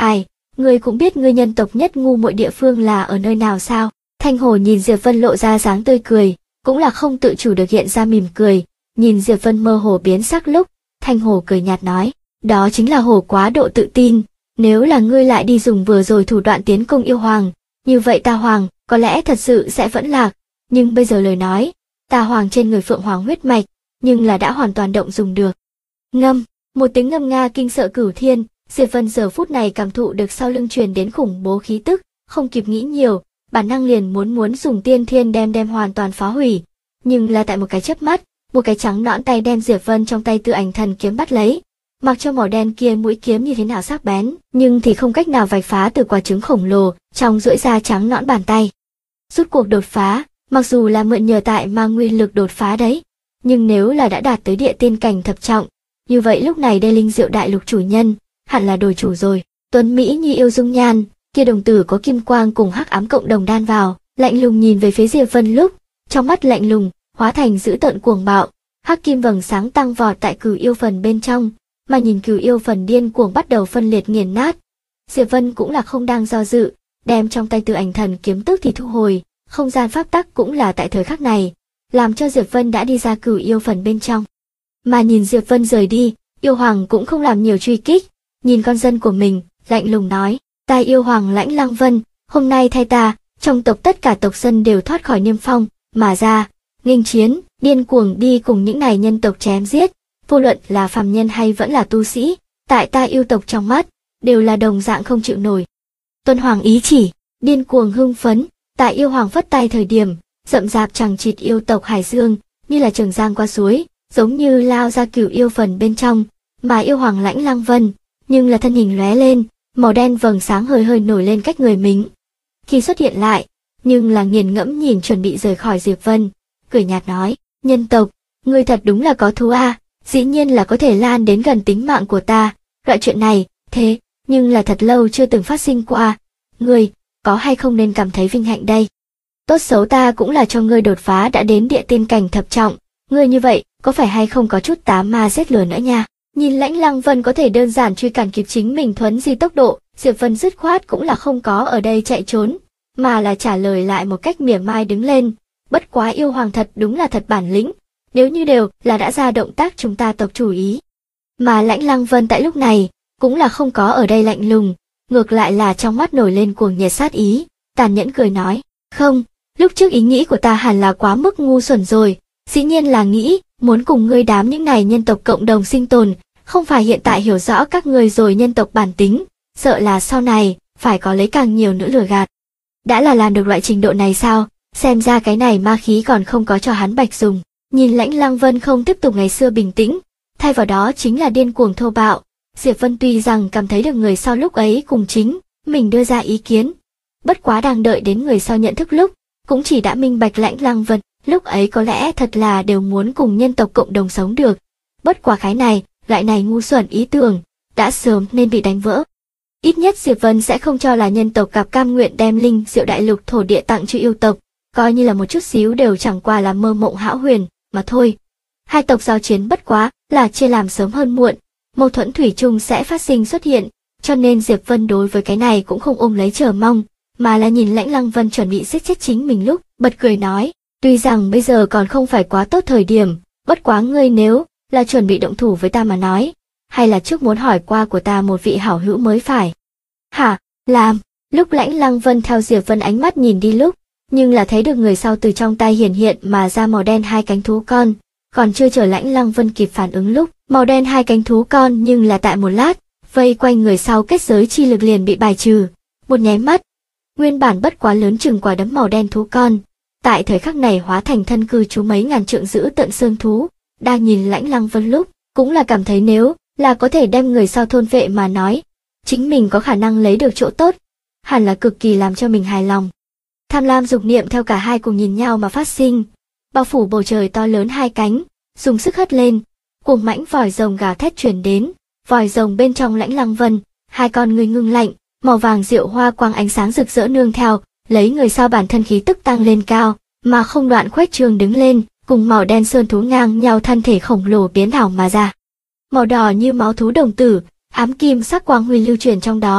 Ai, ngươi cũng biết ngươi nhân tộc nhất ngu muội địa phương là ở nơi nào sao? Thanh Hồ nhìn Diệp Vân lộ ra dáng tươi cười, cũng là không tự chủ được hiện ra mỉm cười, nhìn Diệp Vân mơ hồ biến sắc lúc, Thanh Hồ cười nhạt nói, đó chính là hồ quá độ tự tin, nếu là ngươi lại đi dùng vừa rồi thủ đoạn tiến công yêu hoàng, như vậy ta hoàng có lẽ thật sự sẽ vẫn lạc, nhưng bây giờ lời nói, ta hoàng trên người Phượng Hoàng huyết mạch, nhưng là đã hoàn toàn động dùng được. Ngâm, một tiếng ngâm nga kinh sợ cửu thiên, Diệp Vân giờ phút này cảm thụ được sau lưng truyền đến khủng bố khí tức, không kịp nghĩ nhiều, bản năng liền muốn dùng tiên thiên đem hoàn toàn phá hủy, nhưng là tại một cái chớp mắt, một cái trắng nõn tay đem Diệp Vân trong tay Tư Ảnh Thần kiếm bắt lấy, mặc cho màu đen kia mũi kiếm như thế nào sắc bén, nhưng thì không cách nào vạch phá từ quả trứng khổng lồ trong duỗi ra trắng nõn bàn tay. Rút cuộc đột phá, mặc dù là mượn nhờ tại ma nguyên lực đột phá đấy, nhưng nếu là đã đạt tới địa tiên cảnh thập trọng, như vậy lúc này đây Linh Diệu Đại Lục chủ nhân hẳn là đổi chủ rồi. Tuấn Mỹ như yêu dung nhan, kia đồng tử có kim quang cùng hắc ám cộng đồng đan vào, lạnh lùng nhìn về phía Diệp Vân lúc, trong mắt lạnh lùng hóa thành dữ tợn cuồng bạo, hắc kim vầng sáng tăng vọt tại cửu yêu phần bên trong, mà nhìn cửu yêu phần điên cuồng bắt đầu phân liệt nghiền nát. Diệp Vân cũng là không đang do dự, đem trong tay Tư Ảnh Thần kiếm tức thì thu hồi, không gian pháp tắc cũng là tại thời khắc này, làm cho Diệp Vân đã đi ra cửu yêu phần bên trong. Mà nhìn Diệp Vân rời đi, yêu hoàng cũng không làm nhiều truy kích, nhìn con dân của mình, lạnh lùng nói, ta yêu hoàng Lãnh Lăng Vân, hôm nay thay ta, trong tộc tất cả tộc dân đều thoát khỏi niêm phong, mà ra, nghênh chiến, điên cuồng đi cùng những này nhân tộc chém giết, vô luận là phàm nhân hay vẫn là tu sĩ, tại ta yêu tộc trong mắt, đều là đồng dạng không chịu nổi. Tuân hoàng ý chỉ, điên cuồng hưng phấn, tại yêu hoàng phất tay thời điểm, rậm rạp chằng chịt yêu tộc Hải Dương, như là trường giang qua suối, giống như lao ra cửu yêu phần bên trong, mà yêu hoàng Lãnh Lăng Vân, nhưng là thân hình lóe lên, màu đen vầng sáng hơi nổi lên cách người mình. Khi xuất hiện lại, nhưng là nghiền ngẫm nhìn chuẩn bị rời khỏi Diệp Vân, cười nhạt nói, nhân tộc, ngươi thật đúng là có thú a, dĩ nhiên là có thể lan đến gần tính mạng của ta, loại chuyện này, thế, nhưng là thật lâu chưa từng phát sinh qua, ngươi, có hay không nên cảm thấy vinh hạnh đây. Tốt xấu ta cũng là cho ngươi đột phá đã đến địa tiên cảnh thập trọng, ngươi như vậy, có phải hay không có chút tá ma giết lửa nữa nha. Nhìn Lãnh Lăng Vân có thể đơn giản truy cản kịp chính mình thuấn di tốc độ, Diệp Vân dứt khoát cũng là không có ở đây chạy trốn, mà là trả lời lại một cách mỉa mai đứng lên, bất quá yêu hoàng thật đúng là thật bản lĩnh, nếu như đều là đã ra động tác chúng ta tộc chủ ý. Mà Lãnh Lăng Vân tại lúc này, cũng là không có ở đây lạnh lùng, ngược lại là trong mắt nổi lên cuồng nhiệt sát ý, tàn nhẫn cười nói, không, lúc trước ý nghĩ của ta hẳn là quá mức ngu xuẩn rồi, dĩ nhiên là nghĩ, muốn cùng ngươi đám những này nhân tộc cộng đồng sinh tồn, không phải hiện tại hiểu rõ các ngươi rồi nhân tộc bản tính, sợ là sau này, phải có lấy càng nhiều nữa lừa gạt. Đã là làm được loại trình độ này sao, xem ra cái này ma khí còn không có cho hắn bạch dùng. Nhìn Lãnh Lăng Vân không tiếp tục ngày xưa bình tĩnh, thay vào đó chính là điên cuồng thô bạo, Diệp Vân tuy rằng cảm thấy được người sau lúc ấy cùng chính, mình đưa ra ý kiến. Bất quá đang đợi đến người sau nhận thức lúc, cũng chỉ đã minh bạch Lãnh Lăng Vân, lúc ấy có lẽ thật là đều muốn cùng nhân tộc cộng đồng sống được. Bất quá cái này, loại này ngu xuẩn ý tưởng, đã sớm nên bị đánh vỡ. Ít nhất Diệp Vân sẽ không cho là nhân tộc gặp cam nguyện đem Linh Diệu Đại Lục thổ địa tặng cho yêu tộc, coi như là một chút xíu đều chẳng qua là mơ mộng hão huyền, mà thôi. Hai tộc giao chiến bất quá là chia làm sớm hơn muộn, mâu thuẫn thủy chung sẽ phát sinh xuất hiện, cho nên Diệp Vân đối với cái này cũng không ôm lấy chờ mong, mà là nhìn Lãnh Lăng Vân chuẩn bị giết chết chính mình lúc, bật cười nói, tuy rằng bây giờ còn không phải quá tốt thời điểm, bất quá ngươi nếu là chuẩn bị động thủ với ta mà nói, hay là trước muốn hỏi qua của ta một vị hảo hữu mới phải. Hả, làm, lúc Lãnh Lăng Vân theo Diệp Vân ánh mắt nhìn đi lúc, nhưng là thấy được người sau từ trong tay hiển hiện mà ra màu đen hai cánh thú con, còn chưa chờ Lãnh Lăng Vân kịp phản ứng lúc, màu đen hai cánh thú con nhưng là tại một lát, vây quanh người sau kết giới chi lực liền bị bài trừ, một nháy mắt, nguyên bản bất quá lớn chừng quả đấm màu đen thú con, tại thời khắc này hóa thành thân cư trú mấy ngàn trượng giữ tận sơn thú, đang nhìn Lãnh Lăng Vân lúc, cũng là cảm thấy nếu là có thể đem người sau thôn vệ mà nói, chính mình có khả năng lấy được chỗ tốt, hẳn là cực kỳ làm cho mình hài lòng. Tham lam dục niệm theo cả hai cùng nhìn nhau mà phát sinh, bao phủ bầu trời to lớn hai cánh, dùng sức hất lên, cuồng mãnh vòi rồng gào thét truyền đến, vòi rồng bên trong Lãnh Lăng Vân, hai con người ngưng lạnh, màu vàng diệu hoa quang ánh sáng rực rỡ nương theo, lấy người sau bản thân khí tức tăng lên cao, mà không đoạn khuếch trương đứng lên, cùng màu đen sơn thú ngang nhau thân thể khổng lồ biến ảo mà ra. Màu đỏ như máu thú đồng tử, ám kim sắc quang huy lưu truyền trong đó,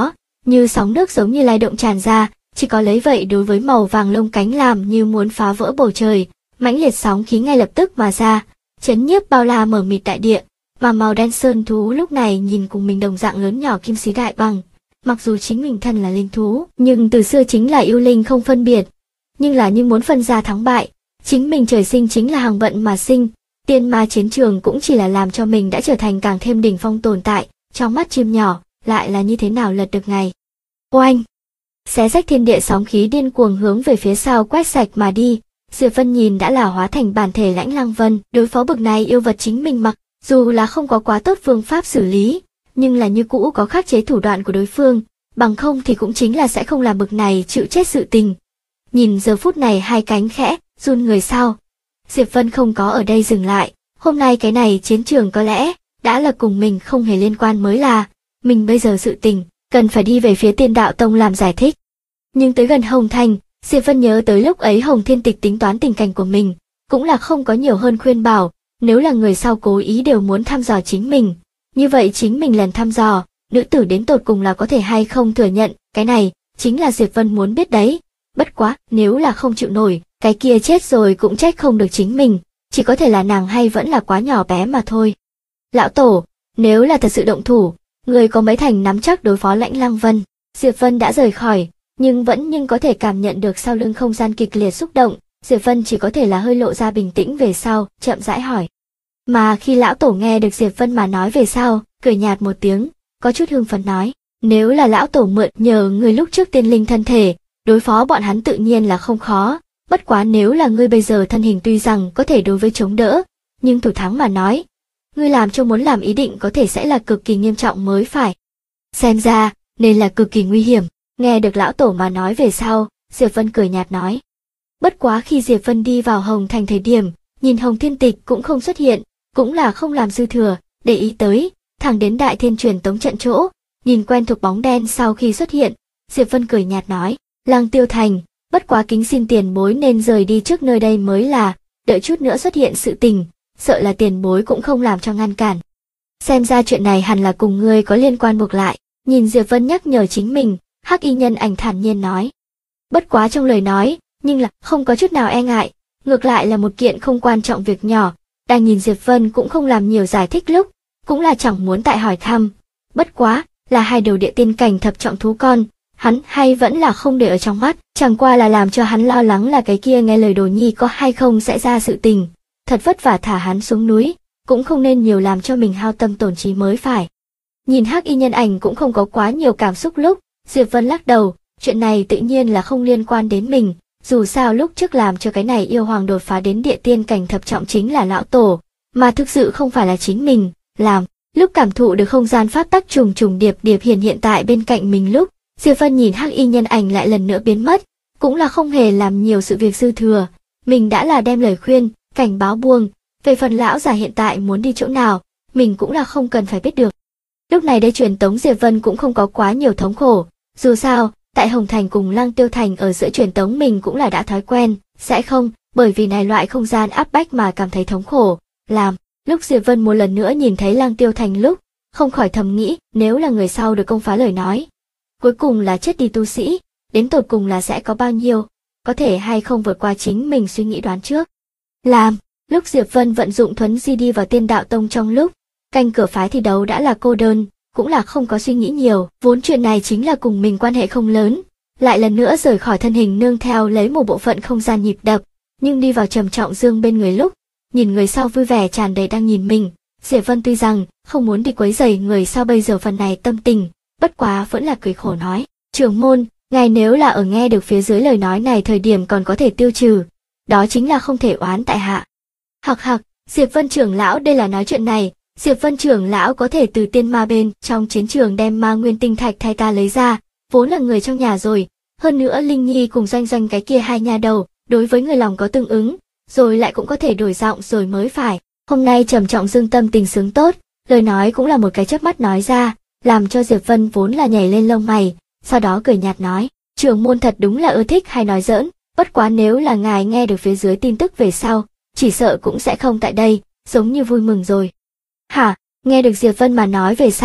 như sóng nước giống như lay động tràn ra, chỉ có lấy vậy đối với màu vàng lông cánh làm như muốn phá vỡ bầu trời, mãnh liệt sóng khí ngay lập tức mà ra, chấn nhiếp bao la mở mịt đại địa, mà màu đen sơn thú lúc này nhìn cùng mình đồng dạng lớn nhỏ kim sĩ đại bằng. Mặc dù chính mình thân là linh thú, nhưng từ xưa chính là yêu linh không phân biệt, nhưng là như muốn phân ra thắng bại, chính mình trời sinh chính là hàng vận mà sinh, tiên ma chiến trường cũng chỉ là làm cho mình đã trở thành càng thêm đỉnh phong tồn tại, trong mắt chim nhỏ, lại là như thế nào lật được ngày. Oanh! Xé rách thiên địa sóng khí điên cuồng hướng về phía sau quét sạch mà đi, Diệp Vân nhìn đã là hóa thành bản thể Lãnh Lăng Vân, đối phó bực này yêu vật chính mình mặc, dù là không có quá tốt phương pháp xử lý, nhưng là như cũ có khắc chế thủ đoạn của đối phương, bằng không thì cũng chính là sẽ không làm bực này chịu chết sự tình. Nhìn giờ phút này hai cánh khẽ, run người sau. Diệp Vân không có ở đây dừng lại, hôm nay cái này chiến trường có lẽ đã là cùng mình không hề liên quan mới là, mình bây giờ sự tình, cần phải đi về phía Tiên Đạo Tông làm giải thích. Nhưng tới gần Hồng Thành, Diệp Vân nhớ tới lúc ấy Hồng Thiên Tịch tính toán tình cảnh của mình, cũng là không có nhiều hơn khuyên bảo, nếu là người sau cố ý đều muốn thăm dò chính mình, như vậy chính mình lần thăm dò, nữ tử đến tột cùng là có thể hay không thừa nhận, cái này chính là Diệp Vân muốn biết đấy. Bất quá, nếu là không chịu nổi, cái kia chết rồi cũng trách không được chính mình, chỉ có thể là nàng hay vẫn là quá nhỏ bé mà thôi. Lão Tổ, nếu là thật sự động thủ, người có mấy thành nắm chắc đối phó Lãnh Lăng Vân. Diệp Vân đã rời khỏi, nhưng có thể cảm nhận được sau lưng không gian kịch liệt xúc động, Diệp Vân chỉ có thể là hơi lộ ra bình tĩnh về sau, chậm rãi hỏi. Mà khi lão tổ nghe được Diệp Vân mà nói về sau, cười nhạt một tiếng, có chút hưng phấn nói, nếu là lão tổ mượn nhờ người lúc trước tiên linh thân thể, đối phó bọn hắn tự nhiên là không khó, bất quá nếu là ngươi bây giờ thân hình tuy rằng có thể đối với chống đỡ, nhưng thủ thắng mà nói, ngươi làm cho muốn làm ý định có thể sẽ là cực kỳ nghiêm trọng mới phải. Xem ra, nên là cực kỳ nguy hiểm. Nghe được lão tổ mà nói về sau, Diệp Vân cười nhạt nói. Bất quá khi Diệp Vân đi vào Hồng Thành thời điểm, nhìn Hồng Thiên Tịch cũng không xuất hiện, cũng là không làm dư thừa, để ý tới, thẳng đến Đại Thiên truyền tống trận chỗ, nhìn quen thuộc bóng đen sau khi xuất hiện, Diệp Vân cười nhạt nói, Lăng Tiêu Thành, bất quá kính xin tiền bối nên rời đi trước nơi đây mới là, đợi chút nữa xuất hiện sự tình, sợ là tiền bối cũng không làm cho ngăn cản. Xem ra chuyện này hẳn là cùng ngươi có liên quan buộc lại, nhìn Diệp Vân nhắc nhở chính mình, Hắc Y Nhân Ảnh thản nhiên nói. Bất quá trong lời nói, nhưng là không có chút nào e ngại, ngược lại là một kiện không quan trọng việc nhỏ, đang nhìn Diệp Vân cũng không làm nhiều giải thích lúc, cũng là chẳng muốn tại hỏi thăm. Bất quá, là hai đầu địa tiên cảnh thập trọng thú con, hắn hay vẫn là không để ở trong mắt, chẳng qua là làm cho hắn lo lắng là cái kia nghe lời Đồ Nhi có hay không sẽ ra sự tình. Thật vất vả thả hắn xuống núi, cũng không nên nhiều làm cho mình hao tâm tổn trí mới phải. Nhìn Hắc Y Nhân Ảnh cũng không có quá nhiều cảm xúc lúc, Diệp Vân lắc đầu, chuyện này tự nhiên là không liên quan đến mình, dù sao lúc trước làm cho cái này yêu hoàng đột phá đến địa tiên cảnh thập trọng chính là lão tổ, mà thực sự không phải là chính mình, làm. Lúc cảm thụ được không gian pháp tắc trùng trùng điệp điệp hiện tại bên cạnh mình lúc, Diệp Vân nhìn Hắc Y Nhân Ảnh lại lần nữa biến mất, cũng là không hề làm nhiều sự việc dư thừa, mình đã là đem lời khuyên, cảnh báo buông, về phần lão già hiện tại muốn đi chỗ nào, mình cũng là không cần phải biết được. Lúc này đây truyền tống Diệp Vân cũng không có quá nhiều thống khổ, dù sao, tại Hồng Thành cùng Lăng Tiêu Thành ở giữa truyền tống mình cũng là đã thói quen, sẽ không, bởi vì này loại không gian áp bách mà cảm thấy thống khổ, làm. Lúc Diệp Vân một lần nữa nhìn thấy Lăng Tiêu Thành lúc, không khỏi thầm nghĩ, nếu là người sau được công phá lời nói, cuối cùng là chết đi tu sĩ, đến tột cùng là sẽ có bao nhiêu, có thể hay không vượt qua chính mình suy nghĩ đoán trước. Làm, lúc Diệp Vân vận dụng thuấn di đi vào Tiên Đạo Tông trong lúc, canh cửa phái thi đấu đã là cô đơn, cũng là không có suy nghĩ nhiều, vốn chuyện này chính là cùng mình quan hệ không lớn, lại lần nữa rời khỏi thân hình nương theo lấy một bộ phận không gian nhịp đập, nhưng đi vào Trầm Trọng Dương bên người lúc, nhìn người sau vui vẻ tràn đầy đang nhìn mình, Diệp Vân tuy rằng không muốn đi quấy rầy người sau bây giờ phần này tâm tình, bất quá vẫn là cười khổ nói, trưởng môn, ngài nếu là ở nghe được phía dưới lời nói này thời điểm còn có thể tiêu trừ, đó chính là không thể oán tại hạ. Hặc hặc, Diệp Vân trưởng lão đây là nói chuyện này, Diệp Vân trưởng lão có thể từ tiên ma bên trong chiến trường đem ma nguyên tinh thạch thay ta lấy ra, vốn là người trong nhà rồi, hơn nữa Linh Nhi cùng Doanh Doanh cái kia hai nha đầu, đối với người lòng có tương ứng, rồi lại cũng có thể đổi giọng rồi mới phải. Hôm nay Trầm Trọng Dương tâm tình sướng tốt, lời nói cũng là một cái chớp mắt nói ra, làm cho Diệp Vân vốn là nhảy lên lông mày, sau đó cười nhạt nói, trưởng môn thật đúng là ưa thích hay nói giỡn, bất quá nếu là ngài nghe được phía dưới tin tức về sau, chỉ sợ cũng sẽ không tại đây, giống như vui mừng rồi. Hả, nghe được Diệp Vân mà nói về sau,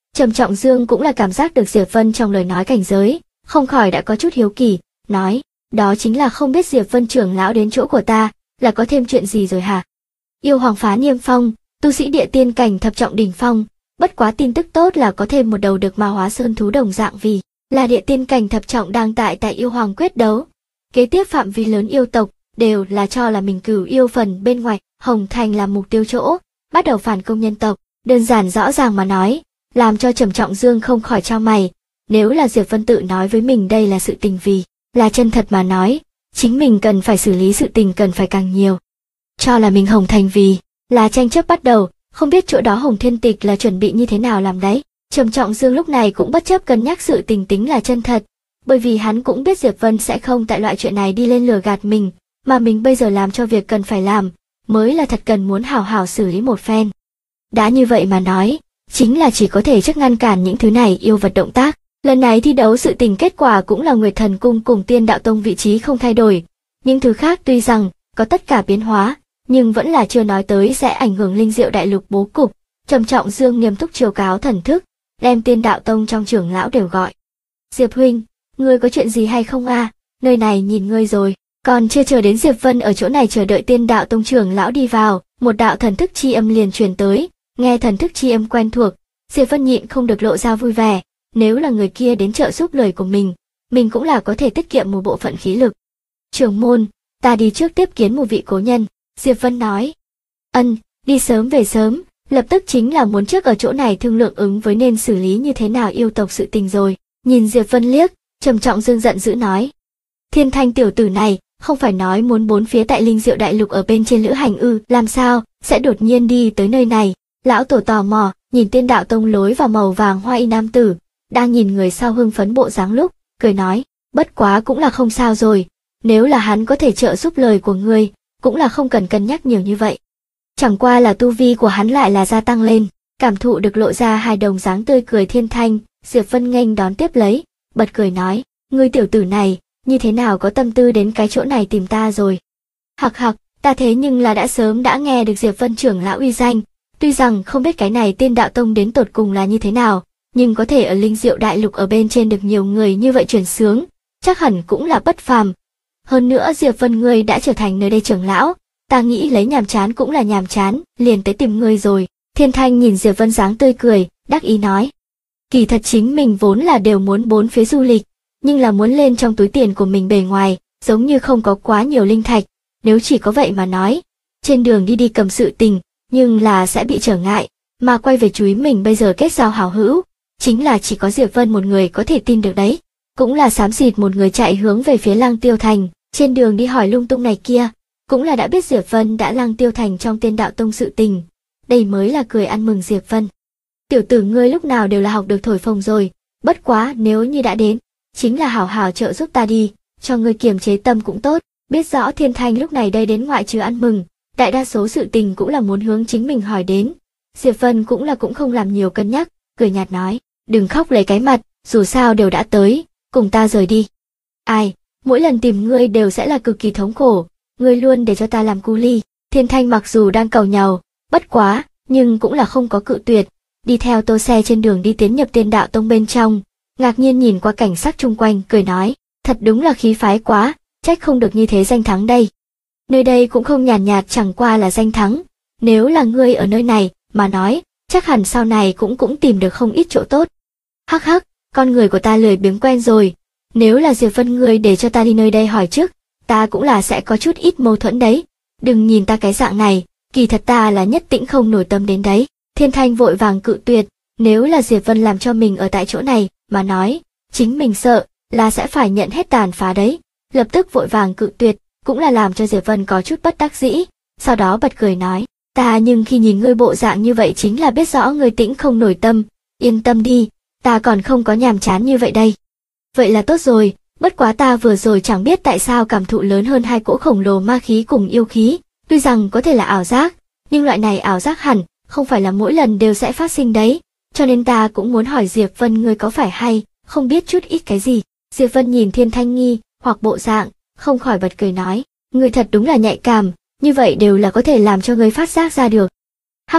Trầm Trọng Dương cũng là cảm giác được Diệp Vân trong lời nói cảnh giới, không khỏi đã có chút hiếu kỳ, nói, đó chính là không biết Diệp Vân trưởng lão đến chỗ của ta, là có thêm chuyện gì rồi hả? Yêu Hoàng phá Niêm Phong, tu sĩ địa tiên cảnh thập trọng đỉnh phong, bất quá tin tức tốt là có thêm một đầu được ma hóa sơn thú đồng dạng vì là địa tiên cảnh thập trọng đang tại Yêu Hoàng quyết đấu. Kế tiếp phạm vi lớn yêu tộc đều là cho là mình cửu yêu phần bên ngoài, Hồng Thành là mục tiêu chỗ, bắt đầu phản công nhân tộc, đơn giản rõ ràng mà nói, làm cho Trầm Trọng Dương không khỏi chau mày, nếu là Diệp Vân tự nói với mình đây là sự tình vì là chân thật mà nói, chính mình cần phải xử lý sự tình cần phải càng nhiều. Cho là mình Hồng Thành vì là tranh chấp bắt đầu, không biết chỗ đó Hồng Thiên Tịch là chuẩn bị như thế nào làm đấy. Trầm Trọng Dương lúc này cũng bất chấp cân nhắc sự tình tính là chân thật, bởi vì hắn cũng biết Diệp Vân sẽ không tại loại chuyện này đi lên lừa gạt mình, mà mình bây giờ làm cho việc cần phải làm, mới là thật cần muốn hảo hảo xử lý một phen. Đã như vậy mà nói, chính là chỉ có thể chắc ngăn cản những thứ này yêu vật động tác. Lần này thi đấu sự tình kết quả cũng là Nguyệt Thần Cung cùng Tiên Đạo Tông vị trí không thay đổi. Những thứ khác tuy rằng có tất cả biến hóa, nhưng vẫn là chưa nói tới sẽ ảnh hưởng linh diệu đại lục bố cục. Trầm Trọng Dương nghiêm túc chiếu cáo thần thức, đem Tiên Đạo Tông trong trưởng lão đều gọi. Diệp huynh, ngươi có chuyện gì hay không a? Nơi này nhìn ngươi rồi. Còn chưa chờ đến Diệp Vân ở chỗ này chờ đợi Tiên Đạo Tông trưởng lão đi vào, một đạo thần thức chi âm liền truyền tới. Nghe thần thức chi âm quen thuộc, Diệp Vân nhịn không được lộ ra vui vẻ. Nếu là người kia đến trợ giúp lời của mình cũng là có thể tiết kiệm một bộ phận khí lực. Trưởng môn, ta đi trước tiếp kiến một vị cố nhân, Diệp Vân nói. Ân, đi sớm về sớm, lập tức chính là muốn trước ở chỗ này thương lượng ứng với nên xử lý như thế nào yêu tộc sự tình rồi. Nhìn Diệp Vân liếc, Trầm Trọng Dương giận dữ nói. Thiên Thanh tiểu tử này, không phải nói muốn bốn phía tại linh diệu đại lục ở bên trên lữ hành ư, làm sao, sẽ đột nhiên đi tới nơi này. Lão tổ tò mò, nhìn Tiên Đạo Tông lối vào màu vàng hoa y nam tử, đang nhìn người sau hưng phấn bộ dáng lúc, cười nói, bất quá cũng là không sao rồi, nếu là hắn có thể trợ giúp lời của ngươi, cũng là không cần cân nhắc nhiều như vậy. Chẳng qua là tu vi của hắn lại là gia tăng lên, cảm thụ được lộ ra hai đồng dáng tươi cười Thiên Thanh, Diệp Vân nghênh đón tiếp lấy, bật cười nói, ngươi tiểu tử này, như thế nào có tâm tư đến cái chỗ này tìm ta rồi. Hặc hặc, ta thế nhưng là đã sớm đã nghe được Diệp Vân trưởng lão uy danh, tuy rằng không biết cái này Tiên Đạo Tông đến tột cùng là như thế nào, nhưng có thể ở linh diệu đại lục ở bên trên được nhiều người như vậy chuyển sướng, chắc hẳn cũng là bất phàm. Hơn nữa Diệp Vân ngươi đã trở thành nơi đây trưởng lão, ta nghĩ lấy nhàm chán cũng là nhàm chán, liền tới tìm ngươi rồi. Thiên Thanh nhìn Diệp Vân dáng tươi cười, đắc ý nói. Kỳ thật chính mình vốn là đều muốn bốn phía du lịch, nhưng là muốn lên trong túi tiền của mình bề ngoài, giống như không có quá nhiều linh thạch, nếu chỉ có vậy mà nói, trên đường đi cầm sự tình, nhưng là sẽ bị trở ngại, mà quay về chú ý mình bây giờ kết giao hảo hữu, chính là chỉ có Diệp Vân một người có thể tin được đấy, cũng là xám xịt một người chạy hướng về phía Lăng Tiêu Thành, trên đường đi hỏi lung tung này kia, cũng là đã biết Diệp Vân đã Lăng Tiêu Thành trong Tiên Đạo Tông sự tình, đây mới là cười ăn mừng Diệp Vân. Tiểu tử ngươi lúc nào đều là học được thổi phồng rồi, bất quá nếu như đã đến, chính là hảo hảo trợ giúp ta đi, cho ngươi kiềm chế tâm cũng tốt, biết rõ Thiên Thanh lúc này đây đến ngoại trừ ăn mừng, đại đa số sự tình cũng là muốn hướng chính mình hỏi đến. Diệp Vân cũng không làm nhiều cân nhắc, cười nhạt nói, đừng khóc lấy cái mặt, dù sao đều đã tới, cùng ta rời đi. Ai, mỗi lần tìm ngươi đều sẽ là cực kỳ thống khổ, ngươi luôn để cho ta làm cu ly. Thiên Thanh mặc dù đang cầu nhàu, bất quá, nhưng cũng là không có cự tuyệt, đi theo Tô Xe trên đường đi tiến nhập Tiên Đạo Tông bên trong, ngạc nhiên nhìn qua cảnh sắc chung quanh, cười nói, thật đúng là khí phái quá, trách không được như thế danh thắng đây. Nơi đây cũng không nhàn nhạt chẳng qua là danh thắng, nếu là ngươi ở nơi này, mà nói, chắc hẳn sau này cũng tìm được không ít chỗ tốt. Hắc hắc, con người của ta lười biếng quen rồi, nếu là Diệp Vân ngươi để cho ta đi nơi đây hỏi trước, ta cũng là sẽ có chút ít mâu thuẫn đấy, đừng nhìn ta cái dạng này, kỳ thật ta là nhất tĩnh không nổi tâm đến đấy. Thiên Thanh vội vàng cự tuyệt, nếu là Diệp Vân làm cho mình ở tại chỗ này, mà nói, chính mình sợ, là sẽ phải nhận hết tàn phá đấy, lập tức vội vàng cự tuyệt, cũng là làm cho Diệp Vân có chút bất đắc dĩ, sau đó bật cười nói, ta nhưng khi nhìn ngươi bộ dạng như vậy chính là biết rõ ngươi tĩnh không nổi tâm, yên tâm đi, ta còn không có nhàm chán như vậy đây. Vậy là tốt rồi, bất quá ta vừa rồi chẳng biết tại sao cảm thụ lớn hơn hai cỗ khổng lồ ma khí cùng yêu khí, tuy rằng có thể là ảo giác, nhưng loại này ảo giác hẳn không phải là mỗi lần đều sẽ phát sinh đấy, cho nên ta cũng muốn hỏi Diệp Vân ngươi có phải hay không biết chút ít cái gì. Diệp Vân nhìn Thiên Thanh nghi hoặc bộ dạng, không khỏi bật cười nói, ngươi thật đúng là nhạy cảm, như vậy đều là có thể làm cho ngươi phát giác ra được. Hắc hắc,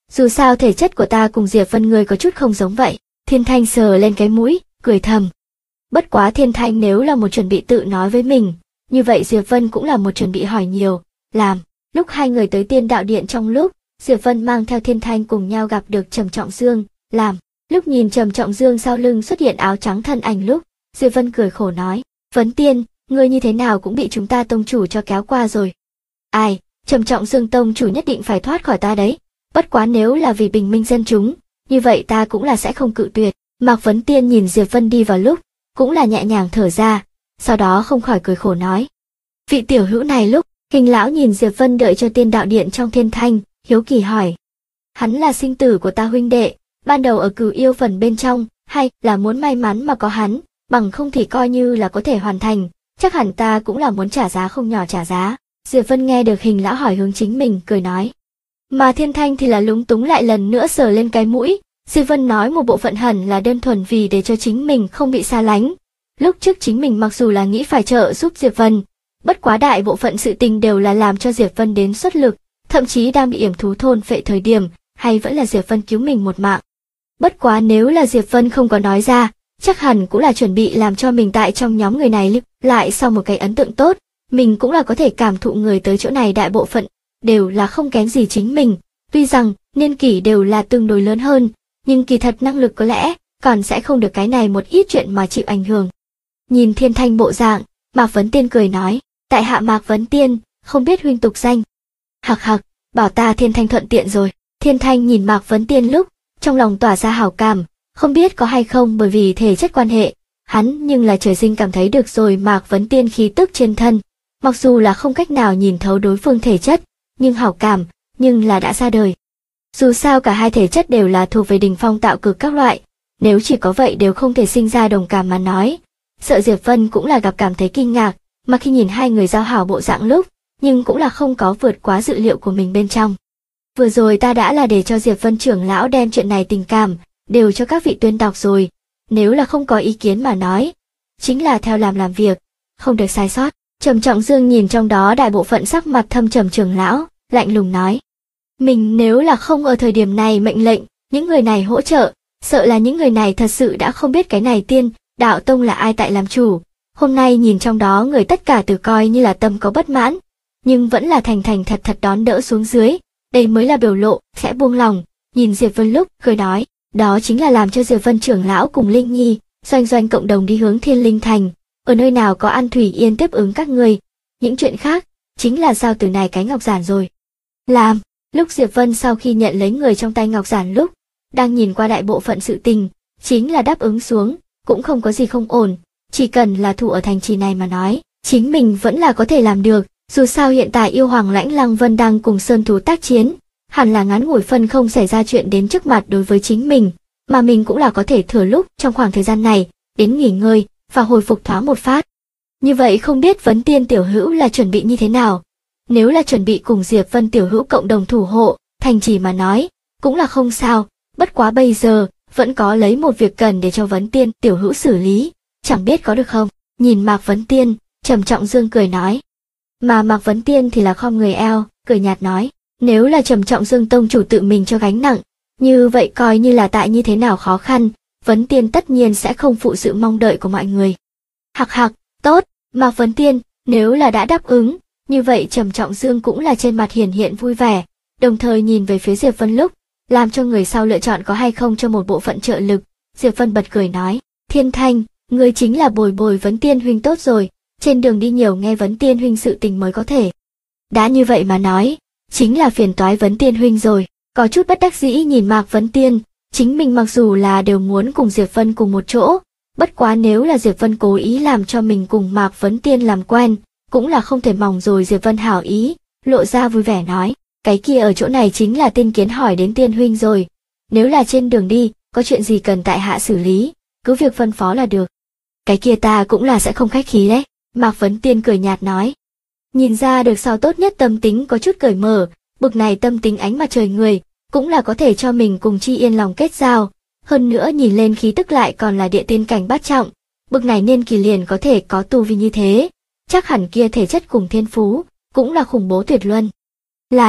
Dù sao thể chất của ta cùng Diệp Vân ngươi có chút không giống vậy. Thiên Thanh sờ lên cái mũi, cười thầm. Bất quá Thiên Thanh nếu là một chuẩn bị tự nói với mình, như vậy Diệp Vân cũng là một chuẩn bị hỏi nhiều, làm. Lúc hai người tới Tiên Đạo Điện trong lúc, Diệp Vân mang theo Thiên Thanh cùng nhau gặp được Trầm Trọng Dương, làm. Lúc nhìn Trầm Trọng Dương sau lưng xuất hiện áo trắng thân ảnh lúc, Diệp Vân cười khổ nói, Vấn Tiên, ngươi như thế nào cũng bị chúng ta tông chủ cho kéo qua rồi. Ai, Trầm Trọng Dương tông chủ nhất định phải thoát khỏi ta đấy. Bất quá nếu là vì bình minh dân chúng, như vậy ta cũng là sẽ không cự tuyệt. Mạc Vấn Tiên nhìn Diệp Vân đi vào lúc, cũng là nhẹ nhàng thở ra, sau đó không khỏi cười khổ nói. Vị tiểu hữu này lúc, Hình lão nhìn Diệp Vân đợi cho Tiên Đạo Điện trong Thiên Thanh, hiếu kỳ hỏi. Hắn là sinh tử của ta huynh đệ, ban đầu ở Cửu Yêu phần bên trong, hay là muốn may mắn mà có hắn, bằng không thì coi như là có thể hoàn thành, chắc hẳn ta cũng là muốn trả giá không nhỏ trả giá. Diệp Vân nghe được Hình lão hỏi hướng chính mình, cười nói. Mà Thiên Thanh thì là lúng túng lại lần nữa sờ lên cái mũi. Diệp Vân nói một bộ phận hẳn là đơn thuần vì để cho chính mình không bị xa lánh. Lúc trước chính mình mặc dù là nghĩ phải trợ giúp Diệp Vân, bất quá đại bộ phận sự tình đều là làm cho Diệp Vân đến xuất lực, thậm chí đang bị yểm thú thôn phệ thời điểm, hay vẫn là Diệp Vân cứu mình một mạng. Bất quá nếu là Diệp Vân không có nói ra, chắc hẳn cũng là chuẩn bị làm cho mình tại trong nhóm người này lại sau một cái ấn tượng tốt, mình cũng là có thể cảm thụ người tới chỗ này đại bộ phận đều là không kém gì chính mình, tuy rằng niên kỷ đều là tương đối lớn hơn, nhưng kỳ thật năng lực có lẽ còn sẽ không được cái này một ít chuyện mà chịu ảnh hưởng. Nhìn Thiên Thanh bộ dạng, Mạc Vấn Tiên cười nói, tại hạ Mạc Vấn Tiên, không biết huynh tục danh. Hặc hặc, bảo ta Thiên Thanh thuận tiện rồi. Thiên Thanh nhìn Mạc Vấn Tiên lúc, trong lòng tỏa ra hảo cảm, không biết có hay không bởi vì thể chất quan hệ, hắn nhưng là trời sinh cảm thấy được rồi Mạc Vấn Tiên khí tức trên thân, mặc dù là không cách nào nhìn thấu đối phương thể chất, nhưng hảo cảm, nhưng là đã ra đời. Dù sao cả hai thể chất đều là thuộc về đỉnh phong tạo cực các loại, nếu chỉ có vậy đều không thể sinh ra đồng cảm mà nói. Sợ Diệp Vân cũng là gặp cảm thấy kinh ngạc, mà khi nhìn hai người giao hảo bộ dạng lúc, nhưng cũng là không có vượt quá dự liệu của mình bên trong. Vừa rồi ta đã là để cho Diệp Vân trưởng lão đem chuyện này tình cảm, đều cho các vị tuyên đọc rồi, nếu là không có ý kiến mà nói, chính là theo làm việc, không được sai sót. Trầm Trọng Dương nhìn trong đó đại bộ phận sắc mặt thâm trầm trưởng lão, lạnh lùng nói. Mình nếu là không ở thời điểm này mệnh lệnh, những người này hỗ trợ, sợ là những người này thật sự đã không biết cái này Tiên Đạo Tông là ai tại làm chủ. Hôm nay nhìn trong đó người tất cả từ coi như là tâm có bất mãn, nhưng vẫn là thành thật đón đỡ xuống dưới, đây mới là biểu lộ, sẽ buông lòng. Nhìn Diệp Vân lúc, cười nói, đó chính là làm cho Diệp Vân trưởng lão cùng Linh Nhi, doanh cộng đồng đi hướng Thiên Linh Thành, ở nơi nào có An Thủy Yên tiếp ứng các người. Những chuyện khác, chính là giao từ này cái ngọc giản rồi. Làm, lúc Diệp Vân sau khi nhận lấy người trong tay ngọc giản lúc, đang nhìn qua đại bộ phận sự tình, chính là đáp ứng xuống, cũng không có gì không ổn, chỉ cần là thủ ở thành trì này mà nói, chính mình vẫn là có thể làm được, dù sao hiện tại yêu hoàng Lãnh Lăng Vân đang cùng sơn thú tác chiến, hẳn là ngắn ngủi phân không xảy ra chuyện đến trước mặt đối với chính mình, mà mình cũng là có thể thừa lúc trong khoảng thời gian này, đến nghỉ ngơi, và hồi phục thoáng một phát. Như vậy không biết Vấn Tiên tiểu hữu là chuẩn bị như thế nào? Nếu là chuẩn bị cùng Diệp Vân tiểu hữu cộng đồng thủ hộ, thành trì mà nói, cũng là không sao, bất quá bây giờ, vẫn có lấy một việc cần để cho Vấn Tiên tiểu hữu xử lý, chẳng biết có được không? Nhìn Mạc Vấn Tiên, Trầm Trọng Dương cười nói. Mà Mạc Vấn Tiên thì là khom người eo, cười nhạt nói, nếu là Trầm Trọng Dương tông chủ tự mình cho gánh nặng, như vậy coi như là tại như thế nào khó khăn, Vấn Tiên tất nhiên sẽ không phụ sự mong đợi của mọi người. Hặc hặc, tốt, Mạc Vấn Tiên, nếu là đã đáp ứng, như vậy Trầm Trọng Dương cũng là trên mặt hiển hiện vui vẻ, đồng thời nhìn về phía Diệp Vân lúc, làm cho người sau lựa chọn có hay không cho một bộ phận trợ lực. Diệp Vân bật cười nói, Thiên Thanh, ngươi chính là bồi Vấn Tiên huynh tốt rồi, trên đường đi nhiều nghe Vấn Tiên huynh sự tình mới có thể. Đã như vậy mà nói, chính là phiền toái Vấn Tiên huynh rồi, có chút bất đắc dĩ nhìn Mạc Vấn Tiên, chính mình mặc dù là đều muốn cùng Diệp Vân cùng một chỗ, bất quá nếu là Diệp Vân cố ý làm cho mình cùng Mạc Vấn Tiên làm quen, cũng là không thể mỏng rồi. Diệp Vân hảo ý, lộ ra vui vẻ nói, cái kia ở chỗ này chính là Tiên Kiến hỏi đến Tiên huynh rồi, nếu là trên đường đi, có chuyện gì cần tại hạ xử lý, cứ việc phân phó là được. Cái kia ta cũng là sẽ không khách khí đấy, Mạc Vấn Tiên cười nhạt nói. Nhìn ra được sao tốt nhất tâm tính có chút cởi mở, bực này tâm tính ánh mặt trời người, cũng là có thể cho mình cùng chi yên lòng kết giao, hơn nữa nhìn lên khí tức lại còn là địa tiên cảnh bát trọng, bực này niên kỳ liền có thể có tu vi như thế, chắc hẳn kia thể chất cùng thiên phú, cũng là khủng bố tuyệt luân.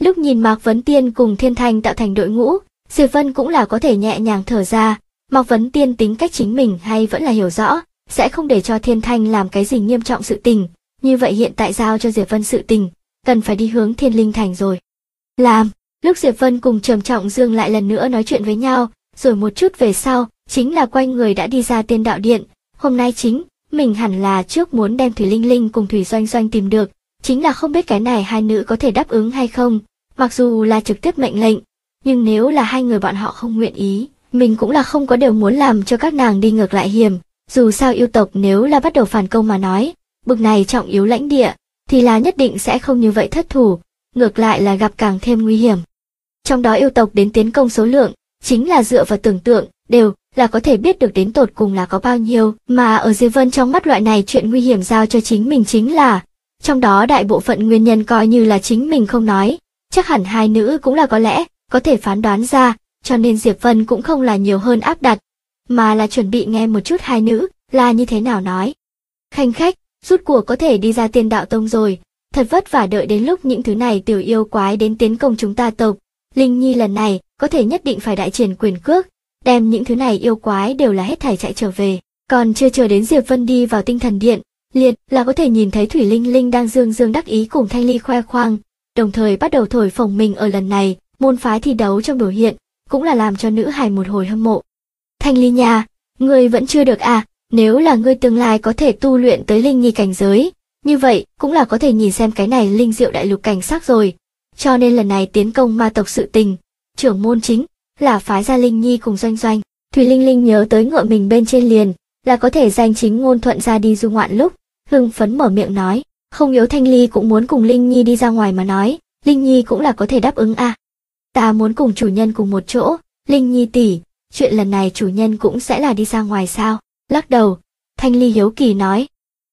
Lúc nhìn Mạc Vấn Tiên cùng Thiên Thanh tạo thành đội ngũ, Diệp Vân cũng là có thể nhẹ nhàng thở ra. Mạc Vấn Tiên tính cách chính mình hay vẫn là hiểu rõ, sẽ không để cho Thiên Thanh làm cái gì nghiêm trọng sự tình. Như vậy hiện tại giao cho Diệp Vân sự tình, cần phải đi hướng Thiên Linh Thành rồi. Làm, lúc Diệp Vân cùng Trầm Trọng Dương lại lần nữa nói chuyện với nhau, rồi một chút về sau, chính là quay người đã đi ra Tiên Đạo Điện. Hôm nay mình hẳn là trước muốn đem Thủy Linh Linh cùng Thủy Doanh Doanh tìm được, chính là không biết cái này hai nữ có thể đáp ứng hay không. Mặc dù là trực tiếp mệnh lệnh, nhưng nếu là hai người bọn họ không nguyện ý, mình cũng là không có điều muốn làm cho các nàng đi ngược lại hiểm. Dù sao yêu tộc nếu là bắt đầu phản công mà nói, bực này trọng yếu lãnh địa, thì là nhất định sẽ không như vậy thất thủ, ngược lại là gặp càng thêm nguy hiểm. Trong đó yêu tộc đến tiến công số lượng, chính là dựa vào tưởng tượng, đều là có thể biết được đến tột cùng là có bao nhiêu, mà ở Diệp Vân trong mắt loại này chuyện nguy hiểm giao cho chính mình chính là, trong đó đại bộ phận nguyên nhân coi như là chính mình không nói, chắc hẳn hai nữ cũng là có lẽ, có thể phán đoán ra, cho nên Diệp Vân cũng không là nhiều hơn áp đặt, mà là chuẩn bị nghe một chút hai nữ, là như thế nào nói. Khanh khách, rút cuộc có thể đi ra Tiên Đạo Tông rồi, thật vất vả đợi đến lúc những thứ này tiểu yêu quái đến tiến công chúng ta tộc. Linh Nhi lần này, có thể nhất định phải đại triển quyền cước, đem những thứ này yêu quái đều là hết thảy chạy trở về. Còn chưa chờ đến Diệp Vân đi vào Tinh Thần Điện, liền là có thể nhìn thấy Thủy Linh Linh đang dương dương đắc ý cùng Thanh Ly khoe khoang, đồng thời bắt đầu thổi phồng mình ở lần này, môn phái thi đấu trong biểu hiện, cũng là làm cho nữ hài một hồi hâm mộ. Thanh Ly nha, ngươi vẫn chưa được à, nếu là ngươi tương lai có thể tu luyện tới Linh Nhi cảnh giới, như vậy cũng là có thể nhìn xem cái này linh diệu đại lục cảnh sắc rồi. Cho nên lần này tiến công ma tộc sự tình, trưởng môn chính là phái ra Linh Nhi cùng Doanh Doanh. Thủy Linh Linh nhớ tới ngựa mình bên trên liền, là có thể danh chính ngôn thuận ra đi du ngoạn lúc, hưng phấn mở miệng nói, không yếu Thanh Ly cũng muốn cùng Linh Nhi đi ra ngoài mà nói, Linh Nhi cũng là có thể đáp ứng à. Ta muốn cùng chủ nhân cùng một chỗ, Linh Nhi tỷ, chuyện lần này chủ nhân cũng sẽ là đi ra ngoài sao? Lắc đầu, Thanh Ly hiếu kỳ nói,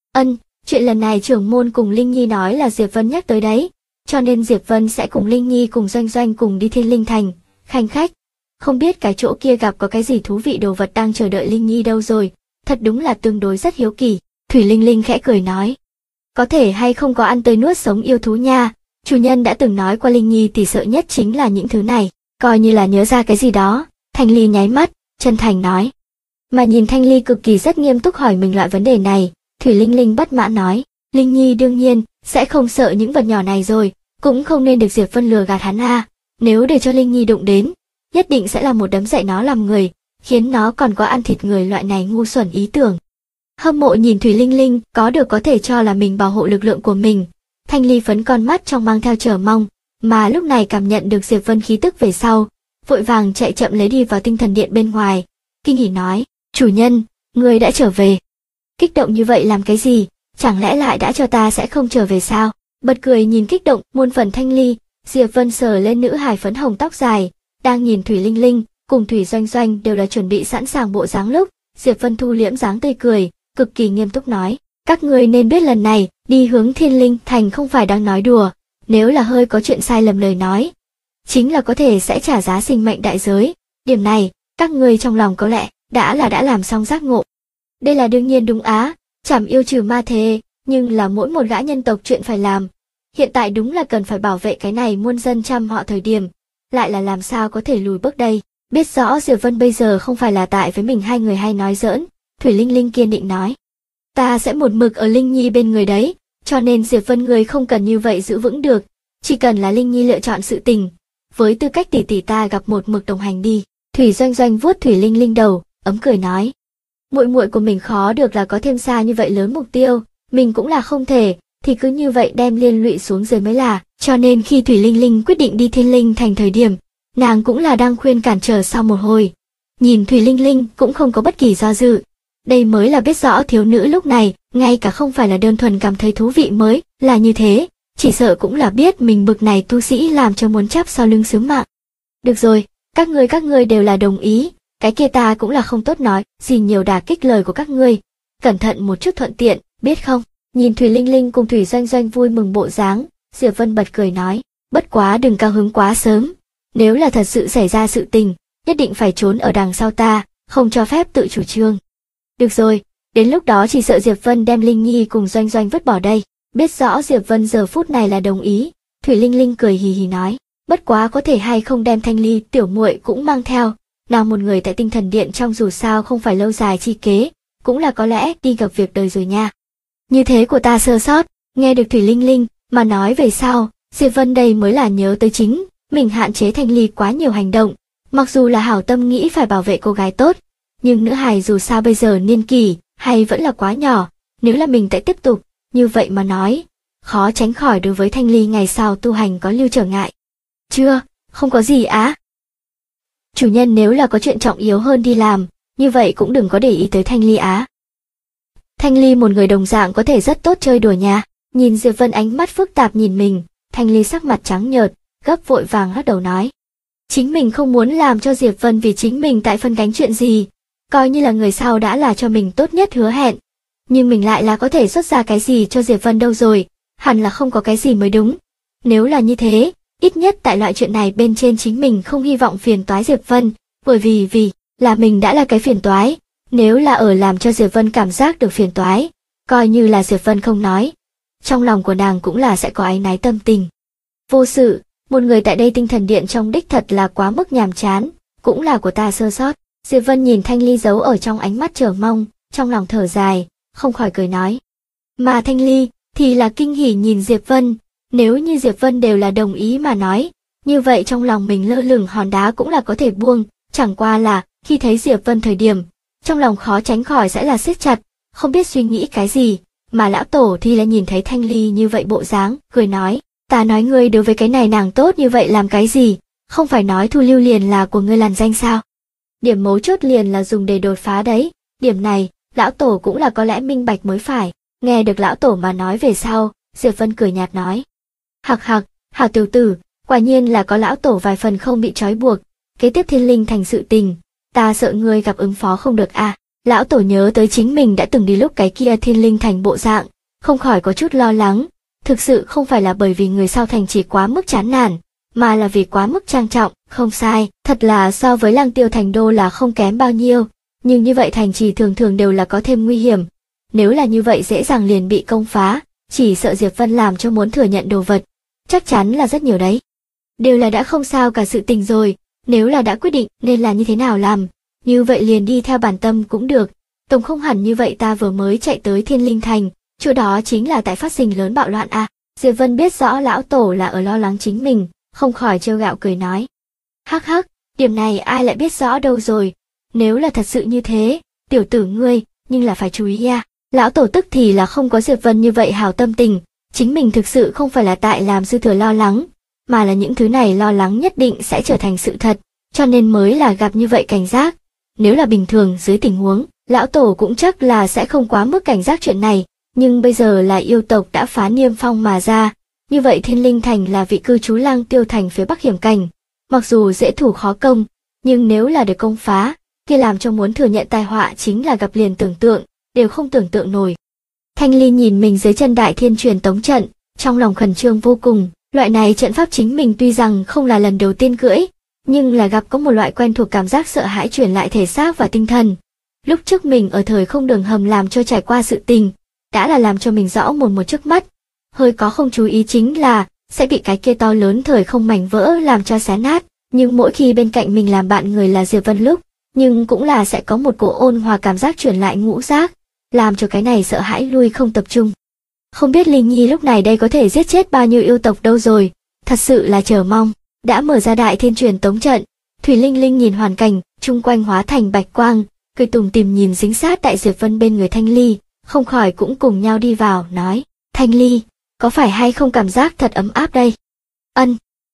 chuyện lần này trưởng môn cùng Linh Nhi nói là Diệp Vân nhắc tới đấy, cho nên Diệp Vân sẽ cùng Linh Nhi cùng Doanh Doanh cùng đi Thiên Linh Thành. Khanh khách, không biết cái chỗ kia gặp có cái gì thú vị đồ vật đang chờ đợi Linh Nhi đâu rồi, thật đúng là tương đối rất hiếu kỳ. Thủy Linh Linh khẽ cười nói, có thể hay không có ăn tươi nuốt sống yêu thú nha, chủ nhân đã từng nói qua Linh Nhi tỷ sợ nhất chính là những thứ này, coi như là nhớ ra cái gì đó. Thanh Ly nháy mắt, chân thành nói. Mà nhìn Thanh Ly cực kỳ rất nghiêm túc hỏi mình loại vấn đề này, Thủy Linh Linh bất mãn nói, Linh Nhi đương nhiên sẽ không sợ những vật nhỏ này rồi, cũng không nên được Diệp Vân lừa gạt hắn a. Nếu để cho Linh Nhi đụng đến, nhất định sẽ là một đấm dạy nó làm người, khiến nó còn có ăn thịt người loại này ngu xuẩn ý tưởng. Hâm mộ nhìn Thủy Linh Linh có được có thể cho là mình bảo hộ lực lượng của mình, Thanh Ly phấn con mắt trong mang theo chờ mong, mà lúc này cảm nhận được Diệp Vân khí tức về sau, vội vàng chạy chậm lấy đi vào Tinh Thần Điện bên ngoài, kinh hỉ nói, chủ nhân, người đã trở về. Kích động như vậy làm cái gì, chẳng lẽ lại đã cho ta sẽ không trở về sao? Bật cười nhìn kích động muôn phần Thanh Ly, Diệp Vân sờ lên nữ hài phấn hồng tóc dài, đang nhìn Thủy Linh Linh cùng Thủy Doanh Doanh đều đã chuẩn bị sẵn sàng bộ dáng lúc, Diệp Vân thu liễm dáng tươi cười, cực kỳ nghiêm túc nói, các người nên biết lần này đi hướng Thiên Linh Thành không phải đang nói đùa, nếu là hơi có chuyện sai lầm lời nói, chính là có thể sẽ trả giá sinh mệnh đại giới. Điểm này, các người trong lòng có lẽ đã làm xong giác ngộ. Đây là đương nhiên đúng á, chảm yêu trừ ma thế, nhưng là mỗi một gã nhân tộc chuyện phải làm. Hiện tại đúng là cần phải bảo vệ cái này muôn dân trăm họ thời điểm, lại là làm sao có thể lùi bước đây. Biết rõ Diệp Vân bây giờ không phải là tại với mình hai người hay nói giỡn, Thủy Linh Linh kiên định nói. Ta sẽ một mực ở Linh Nhi bên người đấy, cho nên Diệp Vân người không cần như vậy giữ vững được, chỉ cần là Linh Nhi lựa chọn sự tình. Với tư cách tỷ tỷ ta gặp một mực đồng hành đi. Thủy Doanh Doanh vuốt Thủy Linh Linh đầu, ấm cười nói. Muội muội của mình khó được là có thêm xa như vậy lớn mục tiêu, mình cũng là không thể, thì cứ như vậy đem liên lụy xuống dưới mới là, cho nên khi Thủy Linh Linh quyết định đi Thiên Linh Thành thời điểm, nàng cũng là đang khuyên cản trở sau một hồi. Nhìn Thủy Linh Linh cũng không có bất kỳ do dự. Đây mới là biết rõ thiếu nữ lúc này, ngay cả không phải là đơn thuần cảm thấy thú vị mới, là như thế, chỉ sợ cũng là biết mình bực này tu sĩ làm cho muốn chắp sau lưng sướng mạng. Được rồi, các ngươi đều là đồng ý, cái kia ta cũng là không tốt nói, gì nhiều đả kích lời của các ngươi, cẩn thận một chút thuận tiện, biết không? Nhìn Thủy Linh Linh cùng Thủy Doanh Doanh vui mừng bộ dáng, Diệp Vân bật cười nói, bất quá đừng cao hứng quá sớm, nếu là thật sự xảy ra sự tình, nhất định phải trốn ở đằng sau ta, không cho phép tự chủ trương. Được rồi, đến lúc đó chỉ sợ Diệp Vân đem Linh Nhi cùng Doanh Doanh vứt bỏ đây. Biết rõ Diệp Vân giờ phút này là đồng ý, Thủy Linh Linh cười hì hì nói, bất quá có thể hay không đem Thanh Ly tiểu muội cũng mang theo, nào một người tại Tinh Thần Điện trong dù sao không phải lâu dài chi kế, cũng là có lẽ đi gặp việc đời rồi nha. Như thế của ta sơ sót, nghe được Thủy Linh Linh mà nói về sau, Diệp Vân đây mới là nhớ tới chính mình hạn chế Thanh Ly quá nhiều hành động, mặc dù là hảo tâm nghĩ phải bảo vệ cô gái tốt, nhưng nữ hài dù sao bây giờ niên kỷ hay vẫn là quá nhỏ, nếu là mình tại tiếp tục như vậy mà nói, khó tránh khỏi đối với Thanh Ly ngày sau tu hành có lưu trở ngại. Chưa, không có gì á. Chủ nhân nếu là có chuyện trọng yếu hơn đi làm, như vậy cũng đừng có để ý tới Thanh Ly á. Thanh Ly một người đồng dạng có thể rất tốt chơi đùa nha. Nhìn Diệp Vân ánh mắt phức tạp nhìn mình, Thanh Ly sắc mặt trắng nhợt, gấp vội vàng lắc đầu nói. Chính mình không muốn làm cho Diệp Vân vì chính mình tại phân gánh chuyện gì, coi như là người sau đã là cho mình tốt nhất hứa hẹn. Nhưng mình lại là có thể xuất ra cái gì cho Diệp Vân đâu rồi, hẳn là không có cái gì mới đúng. Nếu là như thế, ít nhất tại loại chuyện này bên trên chính mình không hy vọng phiền toái Diệp Vân, bởi vì là mình đã là cái phiền toái, nếu là ở làm cho Diệp Vân cảm giác được phiền toái, coi như là Diệp Vân không nói. Trong lòng của nàng cũng là sẽ có áy náy tâm tình. Vô sự, một người tại đây Tinh Thần Điện trong đích thật là quá mức nhàm chán, cũng là của ta sơ sót. Diệp Vân nhìn Thanh Ly giấu ở trong ánh mắt chờ mong, trong lòng thở dài, không khỏi cười nói. Mà Thanh Ly thì là kinh hỉ nhìn Diệp Vân, nếu như Diệp Vân đều là đồng ý mà nói, như vậy trong lòng mình lơ lửng hòn đá cũng là có thể buông, chẳng qua là khi thấy Diệp Vân thời điểm, trong lòng khó tránh khỏi sẽ là siết chặt, không biết suy nghĩ cái gì. Mà lão tổ thì là nhìn thấy Thanh Ly như vậy bộ dáng, cười nói, ta nói ngươi đối với cái này nàng tốt như vậy làm cái gì, không phải nói thu lưu liền là của ngươi làn danh sao. Điểm mấu chốt liền là dùng để đột phá đấy, điểm này, lão tổ cũng là có lẽ minh bạch mới phải. Nghe được lão tổ mà nói về sau, Diệp Vân cười nhạt nói. Hạc hạc, hảo tiểu tử, quả nhiên là có lão tổ vài phần không bị trói buộc, kế tiếp Thiên Linh thành sự tình, ta sợ ngươi gặp ứng phó không được à. Lão tổ nhớ tới chính mình đã từng đi lúc cái kia Thiên Linh thành bộ dạng, không khỏi có chút lo lắng, thực sự không phải là bởi vì người sau thành chỉ quá mức chán nản, mà là vì quá mức trang trọng, không sai, thật là so với Lăng Tiêu thành đô là không kém bao nhiêu, nhưng như vậy thành trì thường thường đều là có thêm nguy hiểm, nếu là như vậy dễ dàng liền bị công phá, chỉ sợ Diệp Vân làm cho muốn thừa nhận đồ vật, chắc chắn là rất nhiều đấy. Đều là đã không sao cả sự tình rồi, nếu là đã quyết định nên là như thế nào làm, như vậy liền đi theo bản tâm cũng được, tổng không hẳn như vậy ta vừa mới chạy tới Thiên Linh thành, chỗ đó chính là tại phát sinh lớn bạo loạn à. Diệp Vân biết rõ lão tổ là ở lo lắng chính mình, không khỏi trêu ghẹo cười nói. Hắc hắc, điểm này ai lại biết rõ đâu rồi, nếu là thật sự như thế, tiểu tử ngươi, nhưng là phải chú ý à. Lão tổ tức thì là không có Diệp Vân như vậy hào tâm tình, chính mình thực sự không phải là tại làm dư thừa lo lắng, mà là những thứ này lo lắng nhất định sẽ trở thành sự thật, cho nên mới là gặp như vậy cảnh giác. Nếu là bình thường dưới tình huống, lão tổ cũng chắc là sẽ không quá mức cảnh giác chuyện này, nhưng bây giờ là yêu tộc đã phá Niêm Phong mà ra, như vậy Thiên Linh thành là vị cư trú Lang Tiêu thành phía bắc hiểm cảnh, mặc dù dễ thủ khó công, nhưng nếu là được công phá, kia làm cho muốn thừa nhận tai họa chính là gặp liền tưởng tượng, đều không tưởng tượng nổi. Thanh Ly nhìn mình dưới chân Đại Thiên truyền tống trận, trong lòng khẩn trương vô cùng, loại này trận pháp chính mình tuy rằng không là lần đầu tiên cưỡi, nhưng là gặp có một loại quen thuộc cảm giác sợ hãi truyền lại thể xác và tinh thần. Lúc trước mình ở thời không đường hầm làm cho trải qua sự tình, đã là làm cho mình rõ một trước mắt. Hơi có không chú ý chính là sẽ bị cái kia to lớn thời không mảnh vỡ làm cho xé nát, nhưng mỗi khi bên cạnh mình làm bạn người là Diệp Vân lúc, nhưng cũng là sẽ có một cổ ôn hòa cảm giác truyền lại ngũ giác, làm cho cái này sợ hãi lui không tập trung. Không biết Linh Nhi lúc này đây có thể giết chết bao nhiêu yêu tộc đâu rồi, thật sự là chờ mong. Đã mở ra Đại Thiên truyền tống trận, Thủy Linh Linh nhìn hoàn cảnh, chung quanh hóa thành bạch quang, cười tủm tỉm nhìn dính sát tại Diệp Vân bên người Thanh Ly, không khỏi cũng cùng nhau đi vào, nói, Thanh Ly, có phải hay không cảm giác thật ấm áp đây? Ân.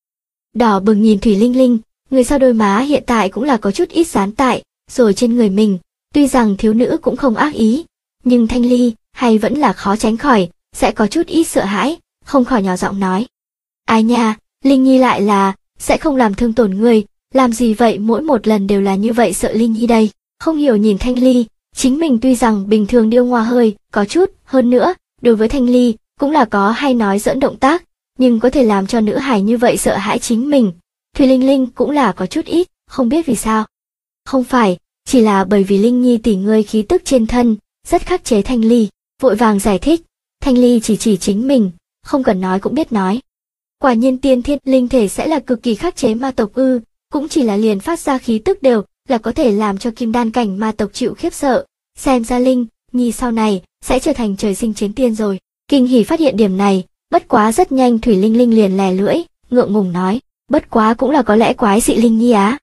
Đỏ bừng nhìn Thủy Linh Linh, người sau đôi má hiện tại cũng là có chút ít dán tại, rồi trên người mình, tuy rằng thiếu nữ cũng không ác ý, nhưng Thanh Ly, hay vẫn là khó tránh khỏi, sẽ có chút ít sợ hãi, không khỏi nhỏ giọng nói. Ai nha, Linh Nhi lại là, sẽ không làm thương tổn người, làm gì vậy mỗi một lần đều là như vậy sợ Linh Nhi đây, không hiểu nhìn Thanh Ly, chính mình tuy rằng bình thường điêu ngoa hơi, có chút, hơn nữa, đối với Thanh Ly, cũng là có hay nói giỡn động tác, nhưng có thể làm cho nữ hài như vậy sợ hãi chính mình. Thủy Linh Linh cũng là có chút ít, không biết vì sao. Không phải, chỉ là bởi vì Linh Nhi tỷ ngươi khí tức trên thân, rất khắc chế Thanh Ly, vội vàng giải thích, Thanh Ly chỉ chính mình, không cần nói cũng biết nói. Quả nhiên tiên thiên linh thể sẽ là cực kỳ khắc chế ma tộc ư? Cũng chỉ là liền phát ra khí tức đều là có thể làm cho kim đan cảnh ma tộc chịu khiếp sợ. Xem ra Linh Nhi sau này sẽ trở thành trời sinh chiến tiên rồi. Kinh hỉ phát hiện điểm này, bất quá rất nhanh Thủy Linh Linh liền lè lưỡi, ngượng ngùng nói, bất quá cũng là có lẽ quái dị Linh Nhi á.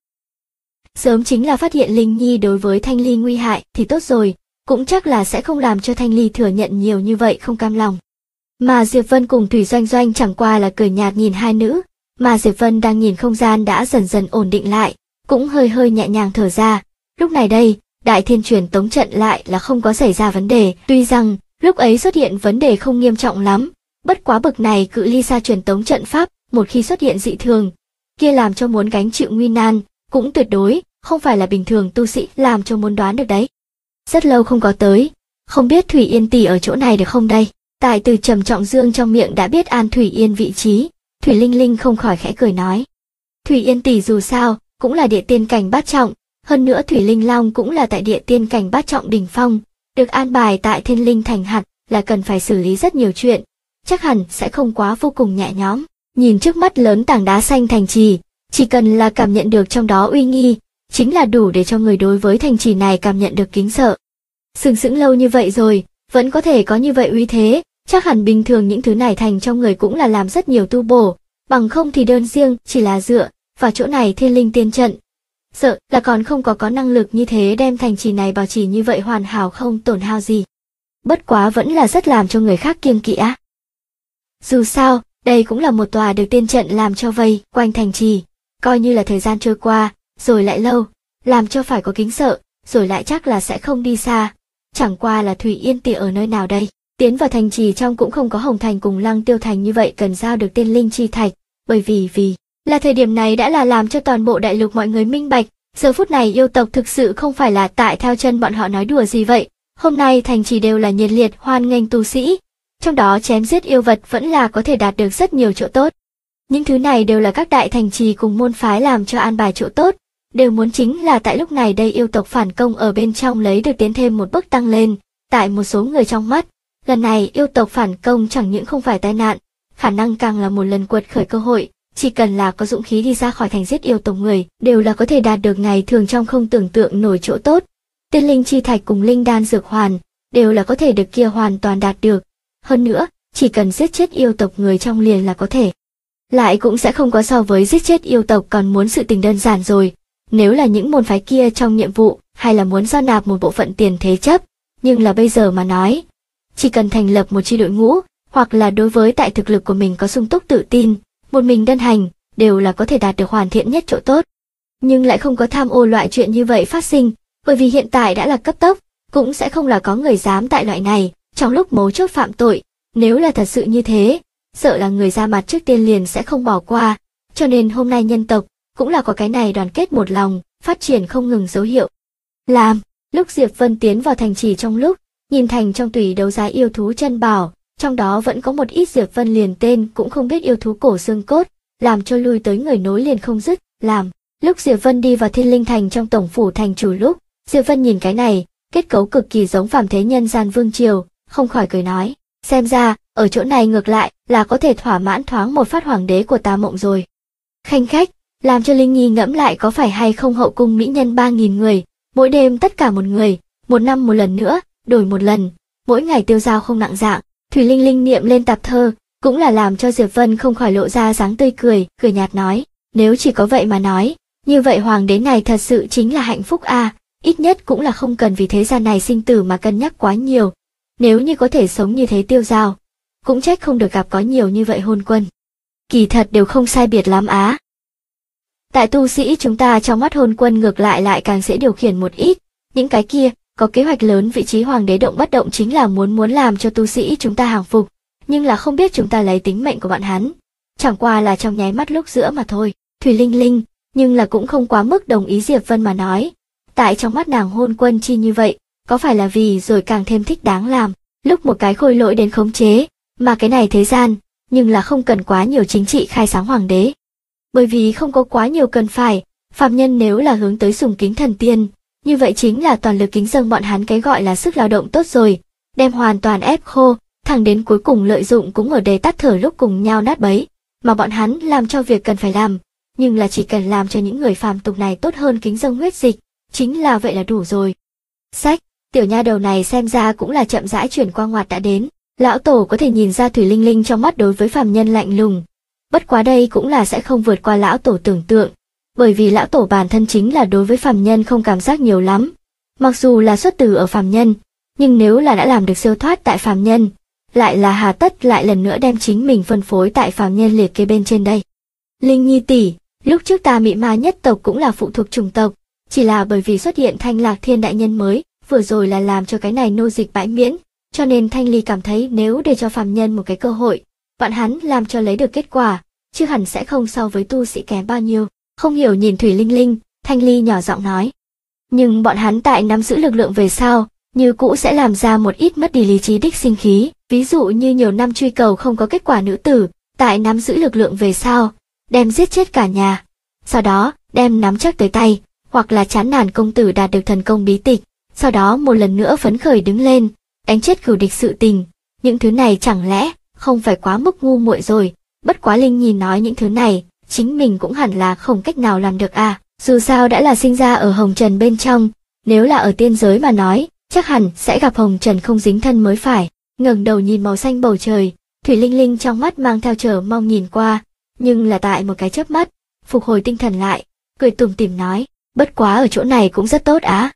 Sớm chính là phát hiện Linh Nhi đối với Thanh Ly nguy hại thì tốt rồi, cũng chắc là sẽ không làm cho Thanh Ly thừa nhận nhiều như vậy không cam lòng. Mà Diệp Vân cùng Thủy Doanh Doanh chẳng qua là cười nhạt nhìn hai nữ, mà Diệp Vân đang nhìn không gian đã dần dần ổn định lại, cũng hơi hơi nhẹ nhàng thở ra. Lúc này đây, Đại Thiên truyền tống trận lại là không có xảy ra vấn đề, tuy rằng lúc ấy xuất hiện vấn đề không nghiêm trọng lắm, bất quá bực này cự ly xa truyền tống trận pháp, một khi xuất hiện dị thường, kia làm cho muốn gánh chịu nguy nan, cũng tuyệt đối không phải là bình thường tu sĩ làm cho muốn đoán được đấy. Rất lâu không có tới, không biết Thủy Yên tỷ ở chỗ này được không đây? Tại Từ Trầm Trọng Dương trong miệng đã biết An Thủy Yên vị trí, Thủy Linh Linh không khỏi khẽ cười nói. Thủy Yên tỷ dù sao cũng là địa tiên cảnh bát trọng, hơn nữa Thủy Linh Long cũng là tại địa tiên cảnh bát trọng đỉnh phong, được an bài tại Thiên Linh thành hạt là cần phải xử lý rất nhiều chuyện, chắc hẳn sẽ không quá vô cùng nhẹ nhõm. Nhìn trước mắt lớn tảng đá xanh thành trì, chỉ cần là cảm nhận được trong đó uy nghi, chính là đủ để cho người đối với thành trì này cảm nhận được kính sợ. Sừng sững lâu như vậy rồi, vẫn có thể có như vậy uy thế, chắc hẳn bình thường những thứ này thành trong người cũng là làm rất nhiều tu bổ, bằng không thì đơn riêng chỉ là dựa vào chỗ này Thiên Linh tiên trận, sợ là còn không có năng lực như thế đem thành trì này bảo trì như vậy hoàn hảo không tổn hao gì. Bất quá vẫn là rất làm cho người khác kiêng kỵ á. Dù sao, đây cũng là một tòa được tiên trận làm cho vây quanh thành trì, coi như là thời gian trôi qua, rồi lại lâu, làm cho phải có kính sợ, rồi lại chắc là sẽ không đi xa. Chẳng qua là Thủy Yên tỷ ở nơi nào đây? Tiến vào thành trì trong cũng không có Hồng Thành cùng Lăng Tiêu Thành như vậy cần giao được tiên linh chi thạch, bởi vì là thời điểm này đã là làm cho toàn bộ đại lục mọi người minh bạch, giờ phút này yêu tộc thực sự không phải là tại theo chân bọn họ nói đùa gì vậy. Hôm nay thành trì đều là nhiệt liệt hoan nghênh tu sĩ, trong đó chém giết yêu vật vẫn là có thể đạt được rất nhiều chỗ tốt. Những thứ này đều là các đại thành trì cùng môn phái làm cho an bài chỗ tốt, đều muốn chính là tại lúc này đây yêu tộc phản công ở bên trong lấy được tiến thêm một bước tăng lên. Tại một số người trong mắt, lần này yêu tộc phản công chẳng những không phải tai nạn, khả năng càng là một lần quật khởi cơ hội, chỉ cần là có dũng khí đi ra khỏi thành giết yêu tộc người, đều là có thể đạt được ngày thường trong không tưởng tượng nổi chỗ tốt. Tiên linh chi thạch cùng linh đan dược hoàn, đều là có thể được kia hoàn toàn đạt được. Hơn nữa, chỉ cần giết chết yêu tộc người trong liền là có thể. Lại cũng sẽ không có so với giết chết yêu tộc còn muốn sự tình đơn giản rồi. Nếu là những môn phái kia trong nhiệm vụ, hay là muốn giao nạp một bộ phận tiền thế chấp, nhưng là bây giờ mà nói, chỉ cần thành lập một chi đội ngũ, hoặc là đối với tại thực lực của mình có sung túc tự tin, một mình đơn hành, đều là có thể đạt được hoàn thiện nhất chỗ tốt. Nhưng lại không có tham ô loại chuyện như vậy phát sinh, bởi vì hiện tại đã là cấp tốc, cũng sẽ không là có người dám tại loại này, trong lúc mấu chốt phạm tội, nếu là thật sự như thế, sợ là người ra mặt trước tiên liền sẽ không bỏ qua, cho nên hôm nay nhân tộc, cũng là có cái này đoàn kết một lòng, phát triển không ngừng dấu hiệu. Lúc Diệp Vân tiến vào thành trì trong lúc, nhìn thành trong tùy đấu giá yêu thú chân bảo, trong đó vẫn có một ít Diệp Vân liền tên cũng không biết yêu thú cổ xương cốt, làm cho lui tới người nối liền không dứt. Lúc Diệp Vân đi vào Thiên Linh thành trong tổng phủ thành chủ lúc, Diệp Vân nhìn cái này, kết cấu cực kỳ giống phàm thế nhân gian vương triều, không khỏi cười nói, xem ra, ở chỗ này ngược lại là có thể thỏa mãn thoáng một phát hoàng đế của ta mộng rồi. Khanh khách, làm cho Linh Nhi ngẫm lại có phải hay không hậu cung mỹ nhân 3.000 người, mỗi đêm tất cả một người, một năm một lần nữa, đổi một lần, mỗi ngày tiêu dao không nặng dạng. Thủy Linh Linh niệm lên tạp thơ, cũng là làm cho Diệp Vân không khỏi lộ ra dáng tươi cười, cười nhạt nói, nếu chỉ có vậy mà nói, như vậy hoàng đế này thật sự chính là hạnh phúc a, ít nhất cũng là không cần vì thế gian này sinh tử mà cân nhắc quá nhiều. Nếu như có thể sống như thế tiêu dao, cũng trách không được gặp có nhiều như vậy hôn quân. Kỳ thật đều không sai biệt lắm á. Tại tu sĩ chúng ta trong mắt hôn quân ngược lại càng dễ điều khiển một ít, những cái kia, có kế hoạch lớn vị trí hoàng đế động bất động chính là muốn làm cho tu sĩ chúng ta hàng phục, nhưng là không biết chúng ta lấy tính mệnh của bọn hắn. Chẳng qua là trong nháy mắt lúc giữa mà thôi. Thủy Linh Linh, nhưng là cũng không quá mức đồng ý Diệp Vân mà nói. Tại trong mắt nàng hôn quân chi như vậy, có phải là vì rồi càng thêm thích đáng làm, lúc một cái khôi lỗi đến khống chế, mà cái này thế gian, nhưng là không cần quá nhiều chính trị khai sáng hoàng đế. Bởi vì không có quá nhiều cần phải, phàm nhân nếu là hướng tới sùng kính thần tiên, như vậy chính là toàn lực kính dâng bọn hắn cái gọi là sức lao động tốt rồi, đem hoàn toàn ép khô, thẳng đến cuối cùng lợi dụng cũng ở đề tắt thở lúc cùng nhau nát bấy. mà bọn hắn làm cho việc cần phải làm, nhưng là chỉ cần làm cho những người phàm tục này tốt hơn kính dâng huyết dịch, chính là vậy là đủ rồi. Sách, tiểu nha đầu này xem ra cũng là chậm rãi chuyển qua ngoặt đã đến, lão tổ có thể nhìn ra Thủy Linh Linh trong mắt đối với phàm nhân lạnh lùng. Bất quá đây cũng là sẽ không vượt qua lão tổ tưởng tượng, bởi vì lão tổ bản thân chính là đối với phàm nhân không cảm giác nhiều lắm. Mặc dù là xuất từ ở phàm nhân, nhưng nếu là đã làm được siêu thoát tại phàm nhân, lại là hà tất lại lần nữa đem chính mình phân phối tại phàm nhân liệt kê bên trên đây. Linh Nhi tỷ, lúc trước ta Mị Ma nhất tộc cũng là phụ thuộc chủng tộc, chỉ là bởi vì xuất hiện Thanh Lạc Thiên đại nhân mới, vừa rồi là làm cho cái này nô dịch bãi miễn, cho nên Thanh Ly cảm thấy nếu để cho phàm nhân một cái cơ hội, bọn hắn làm cho lấy được kết quả, chứ hẳn sẽ không so với tu sĩ kém bao nhiêu. Không hiểu nhìn Thủy Linh Linh, Thanh Ly nhỏ giọng nói. Nhưng bọn hắn tại nắm giữ lực lượng về sau, như cũ sẽ làm ra một ít mất đi lý trí đích sinh khí, ví dụ như nhiều năm truy cầu không có kết quả nữ tử, tại nắm giữ lực lượng về sau, đem giết chết cả nhà, sau đó đem nắm chắc tới tay, hoặc là chán nản công tử đạt được thần công bí tịch, sau đó một lần nữa phấn khởi đứng lên, đánh chết cửu địch sự tình. Những thứ này chẳng lẽ không phải quá mức ngu muội rồi? Bất quá Linh Nhi nói những thứ này, chính mình cũng hẳn là không cách nào làm được à, dù sao đã là sinh ra ở hồng trần bên trong, nếu là ở tiên giới mà nói, chắc hẳn sẽ gặp hồng trần không dính thân mới phải. Ngẩng đầu nhìn màu xanh bầu trời, Thủy Linh Linh trong mắt mang theo chờ mong nhìn qua, nhưng là tại một cái chớp mắt, phục hồi tinh thần lại, cười tủm tỉm nói, bất quá ở chỗ này cũng rất tốt á.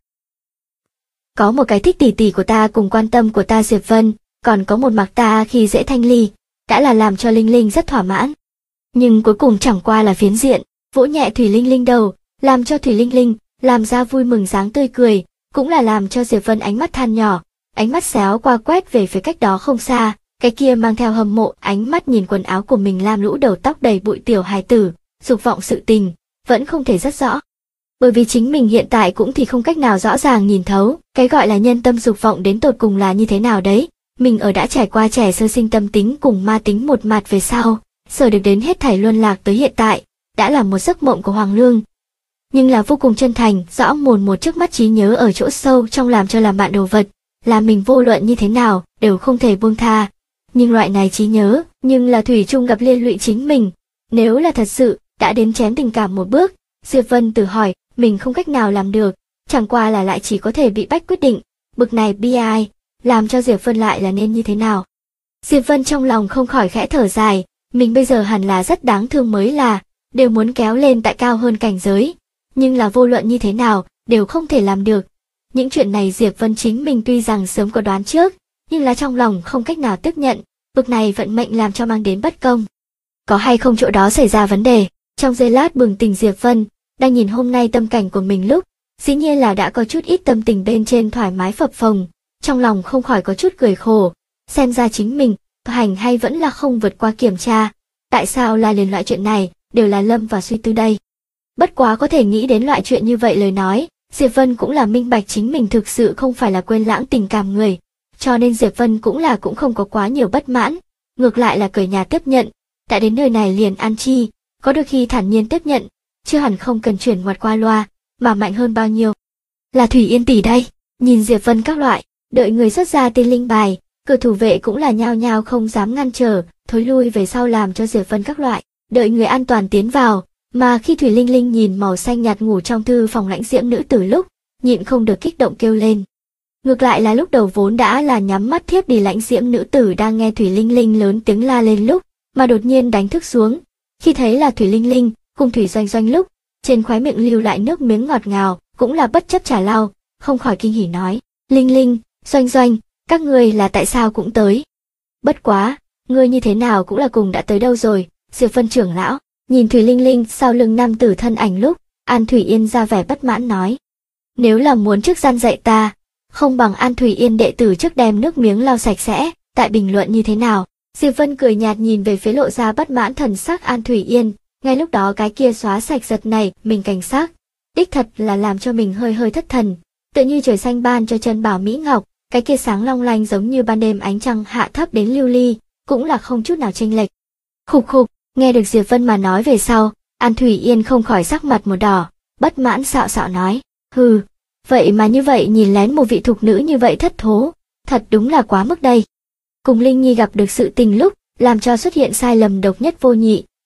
Có một cái thích tỷ tỷ của ta cùng quan tâm của ta Diệp Vân, còn có một mặc ta khi dễ Thanh Ly, đã là làm cho Linh Linh rất thỏa mãn. Nhưng cuối cùng chẳng qua là phiến diện, vỗ nhẹ Thủy Linh Linh đầu, làm cho Thủy Linh Linh làm ra vui mừng dáng tươi cười, cũng là làm cho Diệp Vân ánh mắt than nhỏ, ánh mắt xéo qua quét về phía cách đó không xa, cái kia mang theo hâm mộ ánh mắt nhìn quần áo của mình lam lũ đầu tóc đầy bụi tiểu hài tử, dục vọng sự tình, vẫn không thể rất rõ. Bởi vì chính mình hiện tại cũng thì không cách nào rõ ràng nhìn thấu, cái gọi là nhân tâm dục vọng đến tột cùng là như thế nào đấy. Mình ở đã trải qua trẻ sơ sinh tâm tính cùng ma tính một mặt về sau, sở được đến hết thảy luân lạc tới hiện tại, đã là một giấc mộng của Hoàng Lương. Nhưng là vô cùng chân thành, rõ mồn một trước mắt trí nhớ ở chỗ sâu trong làm cho làm bạn đồ vật, là mình vô luận như thế nào, đều không thể buông tha. Nhưng loại này trí nhớ, nhưng là thủy chung gặp liên lụy chính mình. Nếu là thật sự, đã đến chém tình cảm một bước, Diệp Vân tự hỏi, mình không cách nào làm được, chẳng qua là lại chỉ có thể bị bách quyết định, bực này bi ai, làm cho Diệp Vân lại là nên như thế nào. Diệp Vân trong lòng không khỏi khẽ thở dài, mình bây giờ hẳn là rất đáng thương mới là, đều muốn kéo lên tại cao hơn cảnh giới, nhưng là vô luận như thế nào, đều không thể làm được. Những chuyện này Diệp Vân chính mình tuy rằng sớm có đoán trước, nhưng là trong lòng không cách nào tiếp nhận, bực này vận mệnh làm cho mang đến bất công. Có hay không chỗ đó xảy ra vấn đề, trong giây lát bừng tỉnh Diệp Vân, đang nhìn hôm nay tâm cảnh của mình lúc, dĩ nhiên là đã có chút ít tâm tình bên trên thoải mái phập phồng, trong lòng không khỏi có chút cười khổ, xem ra chính mình, hành hay vẫn là không vượt qua kiểm tra, tại sao là liền loại chuyện này, đều là lâm vào suy tư đây. Bất quá có thể nghĩ đến loại chuyện như vậy lời nói, Diệp Vân cũng là minh bạch chính mình thực sự không phải là quên lãng tình cảm người, cho nên Diệp Vân cũng không có quá nhiều bất mãn, ngược lại là cười nhạt tiếp nhận, đã đến nơi này liền ăn chi, có đôi khi thản nhiên tiếp nhận, chưa hẳn không cần chuyển ngoặt qua loa, mà mạnh hơn bao nhiêu. Là Thủy Yên tỷ đây, nhìn Diệp Vân các loại, đợi người xuất ra tiên linh bài, cửa thủ vệ cũng là nhao nhao không dám ngăn trở, thối lui về sau làm cho Diệp Vân các loại, đợi người an toàn tiến vào, mà khi Thủy Linh Linh nhìn màu xanh nhạt ngủ trong thư phòng lãnh diễm nữ tử lúc, nhịn không được kích động kêu lên. Ngược lại là lúc đầu vốn đã là nhắm mắt thiếp đi lãnh diễm nữ tử đang nghe Thủy Linh Linh lớn tiếng la lên lúc, mà đột nhiên đánh thức xuống, khi thấy là Thủy Linh Linh cùng Thủy Doanh Doanh lúc, trên khóe miệng lưu lại nước miếng ngọt ngào, cũng là bất chấp trả lau, không khỏi kinh hỉ nói, Linh Linh, Doanh Doanh, các ngươi là tại sao cũng tới? Bất quá, ngươi như thế nào cũng là cùng đã tới đâu rồi, Diệp Vân trưởng lão, nhìn Thủy Linh Linh sau lưng nam tử thân ảnh lúc, An Thủy Yên ra vẻ bất mãn nói. Nếu là muốn trước gian dạy ta, không bằng An Thủy Yên đệ tử trước đem nước miếng lau sạch sẽ, tại bình luận như thế nào? Diệp Vân cười nhạt nhìn về phía lộ ra bất mãn thần sắc An Thủy Yên, ngay lúc đó cái kia xóa sạch giật này, mình cảnh sắc, đích thật là làm cho mình hơi hơi thất thần, tựa như trời xanh ban cho chân bảo mỹ ngọc, cái kia sáng long lanh giống như ban đêm ánh trăng hạ thấp đến lưu ly, cũng là không chút nào chênh lệch. Khục khục, nghe được Diệp Vân mà nói về sau, An Thủy Yên không khỏi sắc mặt một đỏ, bất mãn xạo xạo nói, hừ, vậy mà như vậy nhìn lén một vị thục nữ như vậy thất thố, thật đúng là quá mức đây. Cùng Linh Nhi gặp được sự tình lúc, làm cho xuất hiện sai lầm độc nhất vô nhị,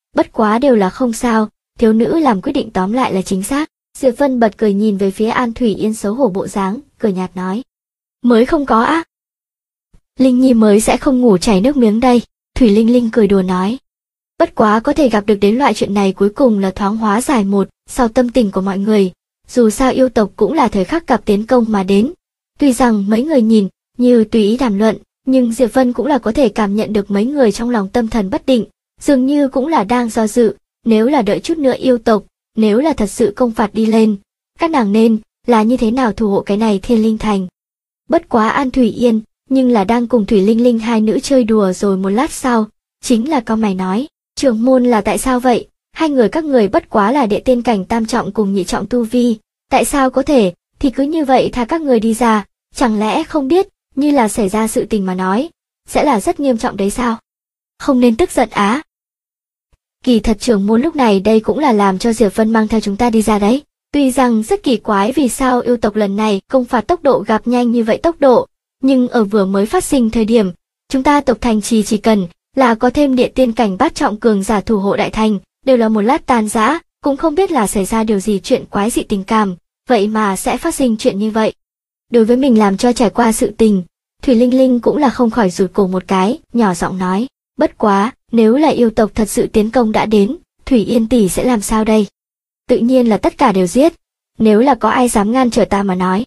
Bất quá đều là không sao, thiếu nữ làm quyết định tóm lại là chính xác. Diệp Vân bật cười nhìn về phía An Thủy Yên xấu hổ bộ dáng, cười nhạt nói. Mới không có á. Linh Nhi mới sẽ không ngủ chảy nước miếng đây, Thủy Linh Linh cười đùa nói. Bất quá có thể gặp được đến loại chuyện này cuối cùng là thoáng hóa giải một, sau tâm tình của mọi người. Dù sao yêu tộc cũng là thời khắc gặp tiến công mà đến. Tuy rằng mấy người nhìn như tùy ý đàm luận, nhưng Diệp Vân cũng là có thể cảm nhận được mấy người trong lòng tâm thần bất định, dường như cũng là đang do dự, nếu là đợi chút nữa yêu tộc, nếu là thật sự công phạt đi lên, các nàng nên là như thế nào thủ hộ cái này Thiên Linh Thành. Bất quá An Thủy Yên, nhưng là đang cùng Thủy Linh Linh hai nữ chơi đùa rồi một lát sau, chính là cau mày nói, trưởng môn là tại sao vậy, hai người các người bất quá là đệ tiên cảnh tam trọng cùng nhị trọng tu vi, tại sao có thể, thì cứ như vậy tha các người đi ra, chẳng lẽ không biết, như là xảy ra sự tình mà nói, sẽ là rất nghiêm trọng đấy sao? Không nên tức giận á. Kỳ thật trưởng môn lúc này đây cũng là làm cho Diệp Vân mang theo chúng ta đi ra đấy. Tuy rằng rất kỳ quái vì sao yêu tộc lần này công phạt tốc độ gặp nhanh như vậy tốc độ, nhưng ở vừa mới phát sinh thời điểm, chúng ta tộc thành chỉ cần là có thêm địa tiên cảnh bát trọng cường giả thủ hộ đại thành, đều là một lát tan rã, cũng không biết là xảy ra điều gì chuyện quái dị tình cảm, vậy mà sẽ phát sinh chuyện như vậy. Đối với mình làm cho trải qua sự tình, Thủy Linh Linh cũng là không khỏi rụt cổ một cái, nhỏ giọng nói, bất quá, nếu là yêu tộc thật sự tiến công đã đến, Thủy Yên tỷ sẽ làm sao đây? Tự nhiên là tất cả đều giết, nếu là có ai dám ngăn trở ta mà nói.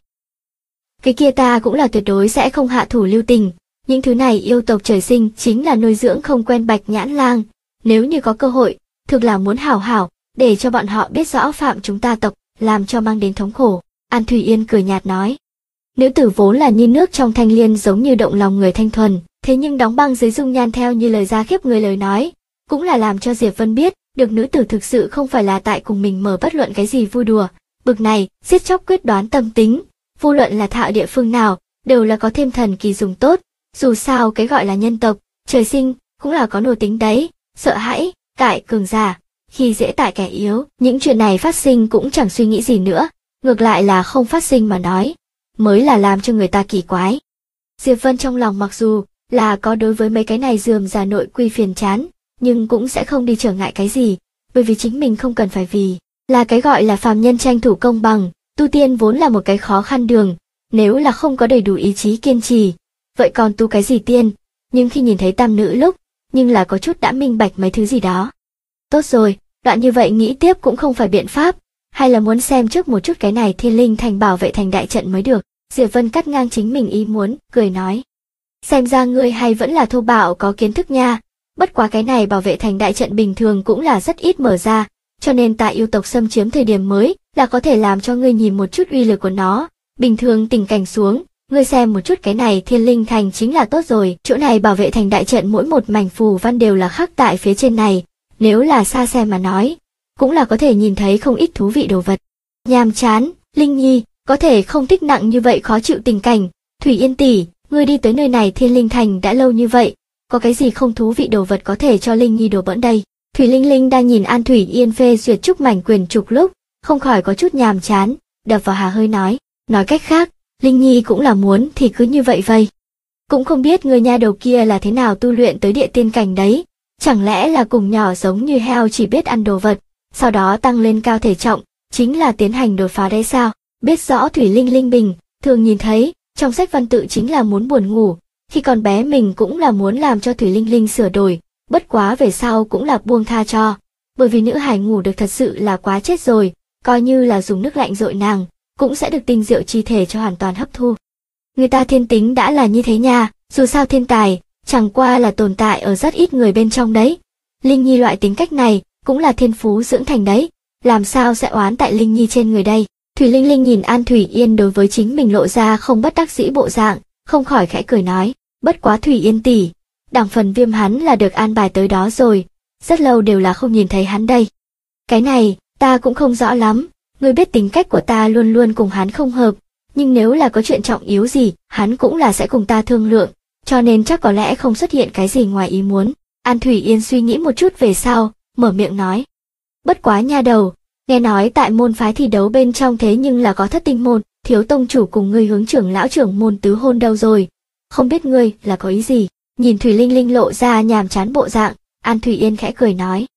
Cái kia ta cũng là tuyệt đối sẽ không hạ thủ lưu tình, những thứ này yêu tộc trời sinh chính là nuôi dưỡng không quen Bạch Nhãn Lang, nếu như có cơ hội, thực là muốn hảo hảo, để cho bọn họ biết rõ phạm chúng ta tộc, làm cho mang đến thống khổ. An Thủy Yên cười nhạt nói. Nữ tử vốn là như nước trong thanh liên giống như động lòng người thanh thuần, thế nhưng đóng băng dưới dung nhan theo như lời ra khiếp người lời nói, cũng là làm cho Diệp Vân biết, được nữ tử thực sự không phải là tại cùng mình mở bất luận cái gì vui đùa, bực này, giết chóc quyết đoán tâm tính, vô luận là thạo địa phương nào, đều là có thêm thần kỳ dùng tốt, dù sao cái gọi là nhân tộc, trời sinh, cũng là có nổi tính đấy, sợ hãi, tại cường giả, khi dễ tại kẻ yếu, những chuyện này phát sinh cũng chẳng suy nghĩ gì nữa, ngược lại là không phát sinh mà nói, mới là làm cho người ta kỳ quái. Diệp Vân trong lòng mặc dù là có đối với mấy cái này rườm rà nội quy phiền chán, nhưng cũng sẽ không đi trở ngại cái gì, bởi vì chính mình không cần phải vì là cái gọi là phàm nhân tranh thủ công bằng, tu tiên vốn là một cái khó khăn đường, nếu là không có đầy đủ ý chí kiên trì, vậy còn tu cái gì tiên, nhưng khi nhìn thấy tam nữ lúc, nhưng là có chút đã minh bạch mấy thứ gì đó. Tốt rồi, đoạn như vậy nghĩ tiếp cũng không phải biện pháp, hay là muốn xem trước một chút cái này Thiên Linh Thành bảo vệ thành đại trận mới được. Diệp Vân cắt ngang chính mình ý muốn, cười nói. Xem ra ngươi hay vẫn là thô bạo có kiến thức nha, bất quá cái này bảo vệ thành đại trận bình thường cũng là rất ít mở ra, cho nên tại yêu tộc xâm chiếm thời điểm mới là có thể làm cho ngươi nhìn một chút uy lực của nó, bình thường tình cảnh xuống, ngươi xem một chút cái này Thiên Linh Thành chính là tốt rồi, chỗ này bảo vệ thành đại trận mỗi một mảnh phù văn đều là khắc tại phía trên này, nếu là xa xem mà nói, cũng là có thể nhìn thấy không ít thú vị đồ vật. Nhàm chán, Linh Nhi, có thể không thích nặng như vậy khó chịu tình cảnh, Thủy Yên tỷ, ngươi đi tới nơi này Thiên Linh Thành đã lâu như vậy, có cái gì không thú vị đồ vật có thể cho Linh Nhi đổ bỡn đây? Thủy Linh Linh đang nhìn An Thủy Yên phê duyệt chúc mảnh quyền trục lúc, không khỏi có chút nhàm chán, đập vào hà hơi nói cách khác, Linh Nhi cũng là muốn thì cứ như vậy vây. Cũng không biết người nha đầu kia là thế nào tu luyện tới địa tiên cảnh đấy, chẳng lẽ là cùng nhỏ giống như heo chỉ biết ăn đồ vật, sau đó tăng lên cao thể trọng, chính là tiến hành đột phá đấy sao? Biết rõ Thủy Linh Linh bình, thường nhìn thấy, trong sách văn tự chính là muốn buồn ngủ, khi còn bé mình cũng là muốn làm cho Thủy Linh Linh sửa đổi, bất quá về sau cũng là buông tha cho, bởi vì nữ hài ngủ được thật sự là quá chết rồi, coi như là dùng nước lạnh dội nàng, cũng sẽ được tinh diệu chi thể cho hoàn toàn hấp thu. Người ta thiên tính đã là như thế nha, dù sao thiên tài, chẳng qua là tồn tại ở rất ít người bên trong đấy. Linh Nhi loại tính cách này, cũng là thiên phú dưỡng thành đấy, làm sao sẽ oán tại Linh Nhi trên người đây. Thủy Linh Linh nhìn An Thủy Yên đối với chính mình lộ ra không bất đắc dĩ bộ dạng, không khỏi khẽ cười nói, bất quá Thủy Yên tỷ, đẳng phần Viêm hắn là được an bài tới đó rồi, rất lâu đều là không nhìn thấy hắn đây. Cái này, ta cũng không rõ lắm, ngươi biết tính cách của ta luôn luôn cùng hắn không hợp, nhưng nếu là có chuyện trọng yếu gì, hắn cũng là sẽ cùng ta thương lượng, cho nên chắc có lẽ không xuất hiện cái gì ngoài ý muốn. An Thủy Yên suy nghĩ một chút về sau, mở miệng nói. Bất quá nha đầu, nghe nói tại môn phái thi đấu bên trong thế nhưng là có Thất Tinh môn, thiếu tông chủ cùng ngươi hướng trưởng lão trưởng môn tứ hôn đâu rồi, không biết ngươi là có ý gì. Nhìn Thủy Linh Linh lộ ra nhàm chán bộ dạng, An Thủy Yên khẽ cười nói.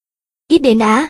Ít đến á.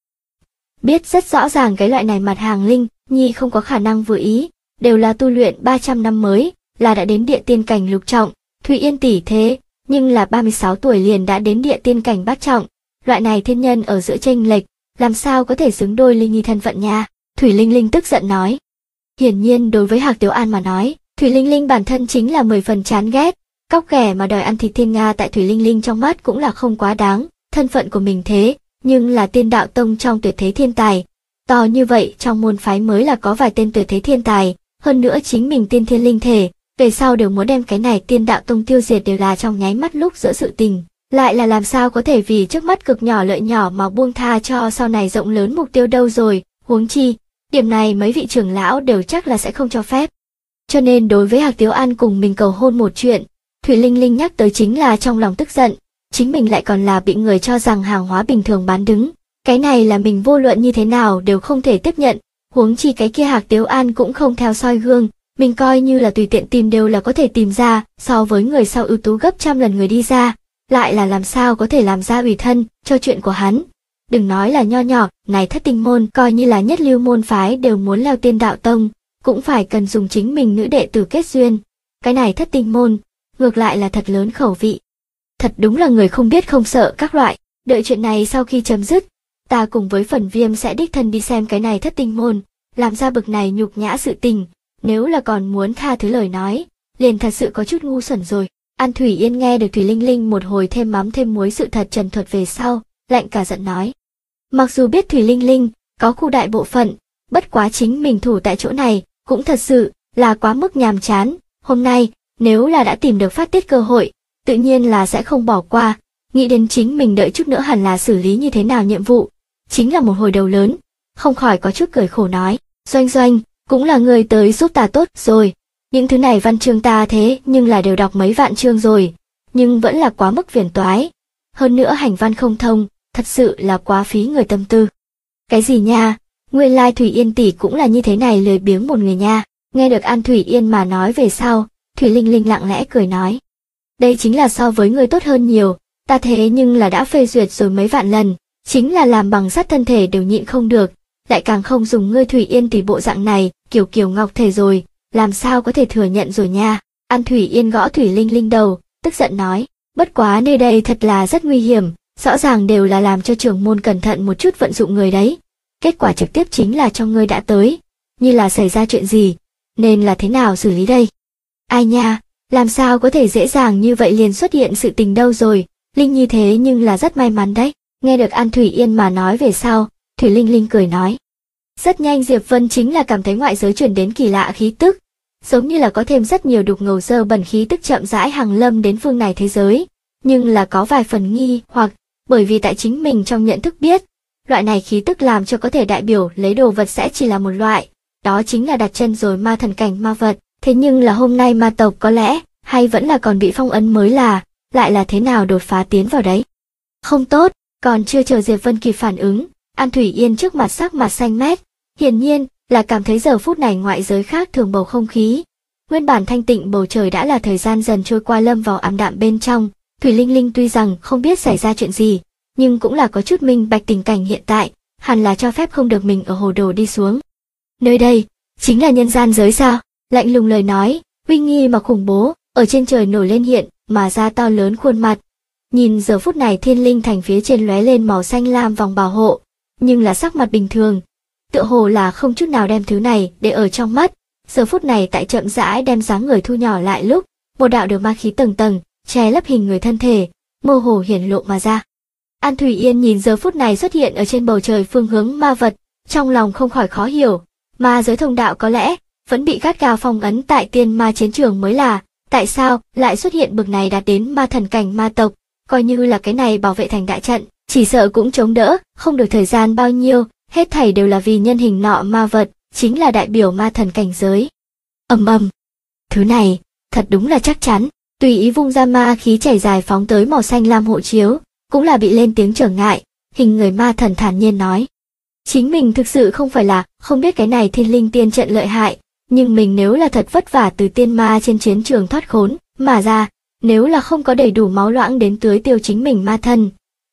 Biết rất rõ ràng cái loại này mặt hàng Linh Nhi không có khả năng vừa ý, đều là tu luyện 300 năm mới, là đã đến địa tiên cảnh lục trọng, Thủy Yên tỷ thế, nhưng là 36 tuổi liền đã đến địa tiên cảnh bát trọng, loại này thiên nhân ở giữa chênh lệch, làm sao có thể xứng đôi Linh Nhi thân phận nha, Thủy Linh Linh tức giận nói. Hiển nhiên đối với Hạc Tiếu An mà nói, Thủy Linh Linh bản thân chính là 10 phần chán ghét, cóc ghẻ mà đòi ăn thịt thiên nga tại Thủy Linh Linh trong mắt cũng là không quá đáng, thân phận của mình thế, nhưng là tiên đạo tông trong tuyệt thế thiên tài. To như vậy trong môn phái mới là có vài tên tuyệt thế thiên tài, hơn nữa chính mình tiên thiên linh thể, về sau đều muốn đem cái này tiên đạo tông tiêu diệt đều là trong nháy mắt lúc giữa sự tình, lại là làm sao có thể vì trước mắt cực nhỏ lợi nhỏ mà buông tha cho sau này rộng lớn mục tiêu đâu rồi, huống chi, điểm này mấy vị trưởng lão đều chắc là sẽ không cho phép. Cho nên đối với Hạc Tiếu An cùng mình cầu hôn một chuyện, Thủy Linh Linh nhắc tới chính là trong lòng tức giận, chính mình lại còn là bị người cho rằng hàng hóa bình thường bán đứng. Cái này là mình vô luận như thế nào đều không thể tiếp nhận, huống chi cái kia Hạc Tiếu An cũng không theo soi gương, mình coi như là tùy tiện tìm đều là có thể tìm ra, so với người sau ưu tú gấp trăm lần người đi ra, lại là làm sao có thể làm ra ủy thân cho chuyện của hắn. Đừng nói là nho nhỏ, này thất tinh môn coi như là nhất lưu môn phái đều muốn leo tiên đạo tông, cũng phải cần dùng chính mình nữ đệ tử kết duyên. Cái này thất tinh môn, ngược lại là thật lớn khẩu vị. Thật đúng là người không biết không sợ các loại, đợi chuyện này sau khi chấm dứt, ta cùng với Phần Viêm sẽ đích thân đi xem cái này thất tinh môn, làm ra bực này nhục nhã sự tình, nếu là còn muốn tha thứ lời nói, liền thật sự có chút ngu xuẩn rồi. An Thủy Yên nghe được Thủy Linh Linh một hồi thêm mắm thêm muối sự thật trần thuật về sau, lạnh cả giận nói. Mặc dù biết Thủy Linh Linh có khu đại bộ phận, bất quá chính mình thủ tại chỗ này, cũng thật sự là quá mức nhàm chán, hôm nay, nếu là đã tìm được phát tiết cơ hội, tự nhiên là sẽ không bỏ qua, nghĩ đến chính mình đợi chút nữa hẳn là xử lý như thế nào nhiệm vụ, chính là một hồi đầu lớn, không khỏi có chút cười khổ nói, Doanh Doanh, cũng là người tới giúp ta tốt rồi, những thứ này văn chương ta thế nhưng là đều đọc mấy vạn chương rồi, nhưng vẫn là quá mức phiền toái, hơn nữa hành văn không thông, thật sự là quá phí người tâm tư. Cái gì nha, nguyên lai Thủy Yên tỷ cũng là như thế này lười biếng một người nha, nghe được An Thủy Yên mà nói về sau, Thủy Linh Linh lặng lẽ cười nói. Đây chính là so với người tốt hơn nhiều, ta thế nhưng là đã phê duyệt rồi mấy vạn lần, chính là làm bằng sắt thân thể đều nhịn không được, lại càng không dùng ngươi Thủy Yên tỷ bộ dạng này, kiểu kiểu ngọc thể rồi, làm sao có thể thừa nhận rồi nha. An Thủy Yên gõ Thủy Linh Linh đầu, tức giận nói, bất quá nơi đây thật là rất nguy hiểm, rõ ràng đều là làm cho trưởng môn cẩn thận một chút vận dụng người đấy. Kết quả trực tiếp chính là cho ngươi đã tới, như là xảy ra chuyện gì, nên là thế nào xử lý đây? Ai nha, làm sao có thể dễ dàng như vậy liền xuất hiện sự tình đâu rồi, Linh Nhi thế nhưng là rất may mắn đấy. Nghe được An Thủy Yên mà nói về sau, Thủy Linh Linh cười nói. Rất nhanh Diệp Vân chính là cảm thấy ngoại giới truyền đến kỳ lạ khí tức, giống như là có thêm rất nhiều đục ngầu dơ bẩn khí tức chậm rãi hàng lâm đến phương này thế giới, nhưng là có vài phần nghi hoặc, bởi vì tại chính mình trong nhận thức biết, loại này khí tức làm cho có thể đại biểu lấy đồ vật sẽ chỉ là một loại, đó chính là đặt chân rồi ma thần cảnh ma vật, thế nhưng là hôm nay ma tộc có lẽ, hay vẫn là còn bị phong ấn mới là, lại là thế nào đột phá tiến vào đấy. Không tốt, còn chưa chờ Diệp Vân kịp phản ứng, An Thủy Yên trước mặt sắc mặt xanh mét, hiển nhiên là cảm thấy giờ phút này ngoại giới khác thường bầu không khí. Nguyên bản thanh tịnh bầu trời đã là thời gian dần trôi qua lâm vào ảm đạm bên trong, Thủy Linh Linh tuy rằng không biết xảy ra chuyện gì, nhưng cũng là có chút minh bạch tình cảnh hiện tại, hẳn là cho phép không được mình ở hồ đồ đi xuống. Nơi đây, chính là nhân gian giới sao? Lạnh lùng lời nói, uy nghi mà khủng bố, ở trên trời nổi lên hiện, mà ra to lớn khuôn mặt. Nhìn giờ phút này Thiên Linh thành phía trên lóe lên màu xanh lam vòng bảo hộ, nhưng là sắc mặt bình thường. Tựa hồ là không chút nào đem thứ này để ở trong mắt, giờ phút này tại chậm rãi đem dáng người thu nhỏ lại lúc, một đạo được ma khí tầng tầng, che lấp hình người thân thể, mơ hồ hiển lộ mà ra. An Thủy Yên nhìn giờ phút này xuất hiện ở trên bầu trời phương hướng ma vật, trong lòng không khỏi khó hiểu, ma giới thông đạo có lẽ vẫn bị gắt gao phong ấn tại tiên ma chiến trường mới là, tại sao lại xuất hiện bực này đạt đến ma thần cảnh ma tộc, coi như là cái này bảo vệ thành đại trận, chỉ sợ cũng chống đỡ, không được thời gian bao nhiêu, hết thảy đều là vì nhân hình nọ ma vật, chính là đại biểu ma thần cảnh giới. Ầm ầm. Thứ này, thật đúng là chắc chắn, tùy ý vung ra ma khí chảy dài phóng tới màu xanh lam hộ chiếu, cũng là bị lên tiếng trở ngại, hình người ma thần thản nhiên nói. Chính mình thực sự không phải là không biết cái này Thiên Linh tiên trận lợi hại, nhưng mình nếu là thật vất vả từ tiên ma trên chiến trường thoát khốn, mà ra, nếu là không có đầy đủ máu loãng đến tưới tiêu chính mình ma thân,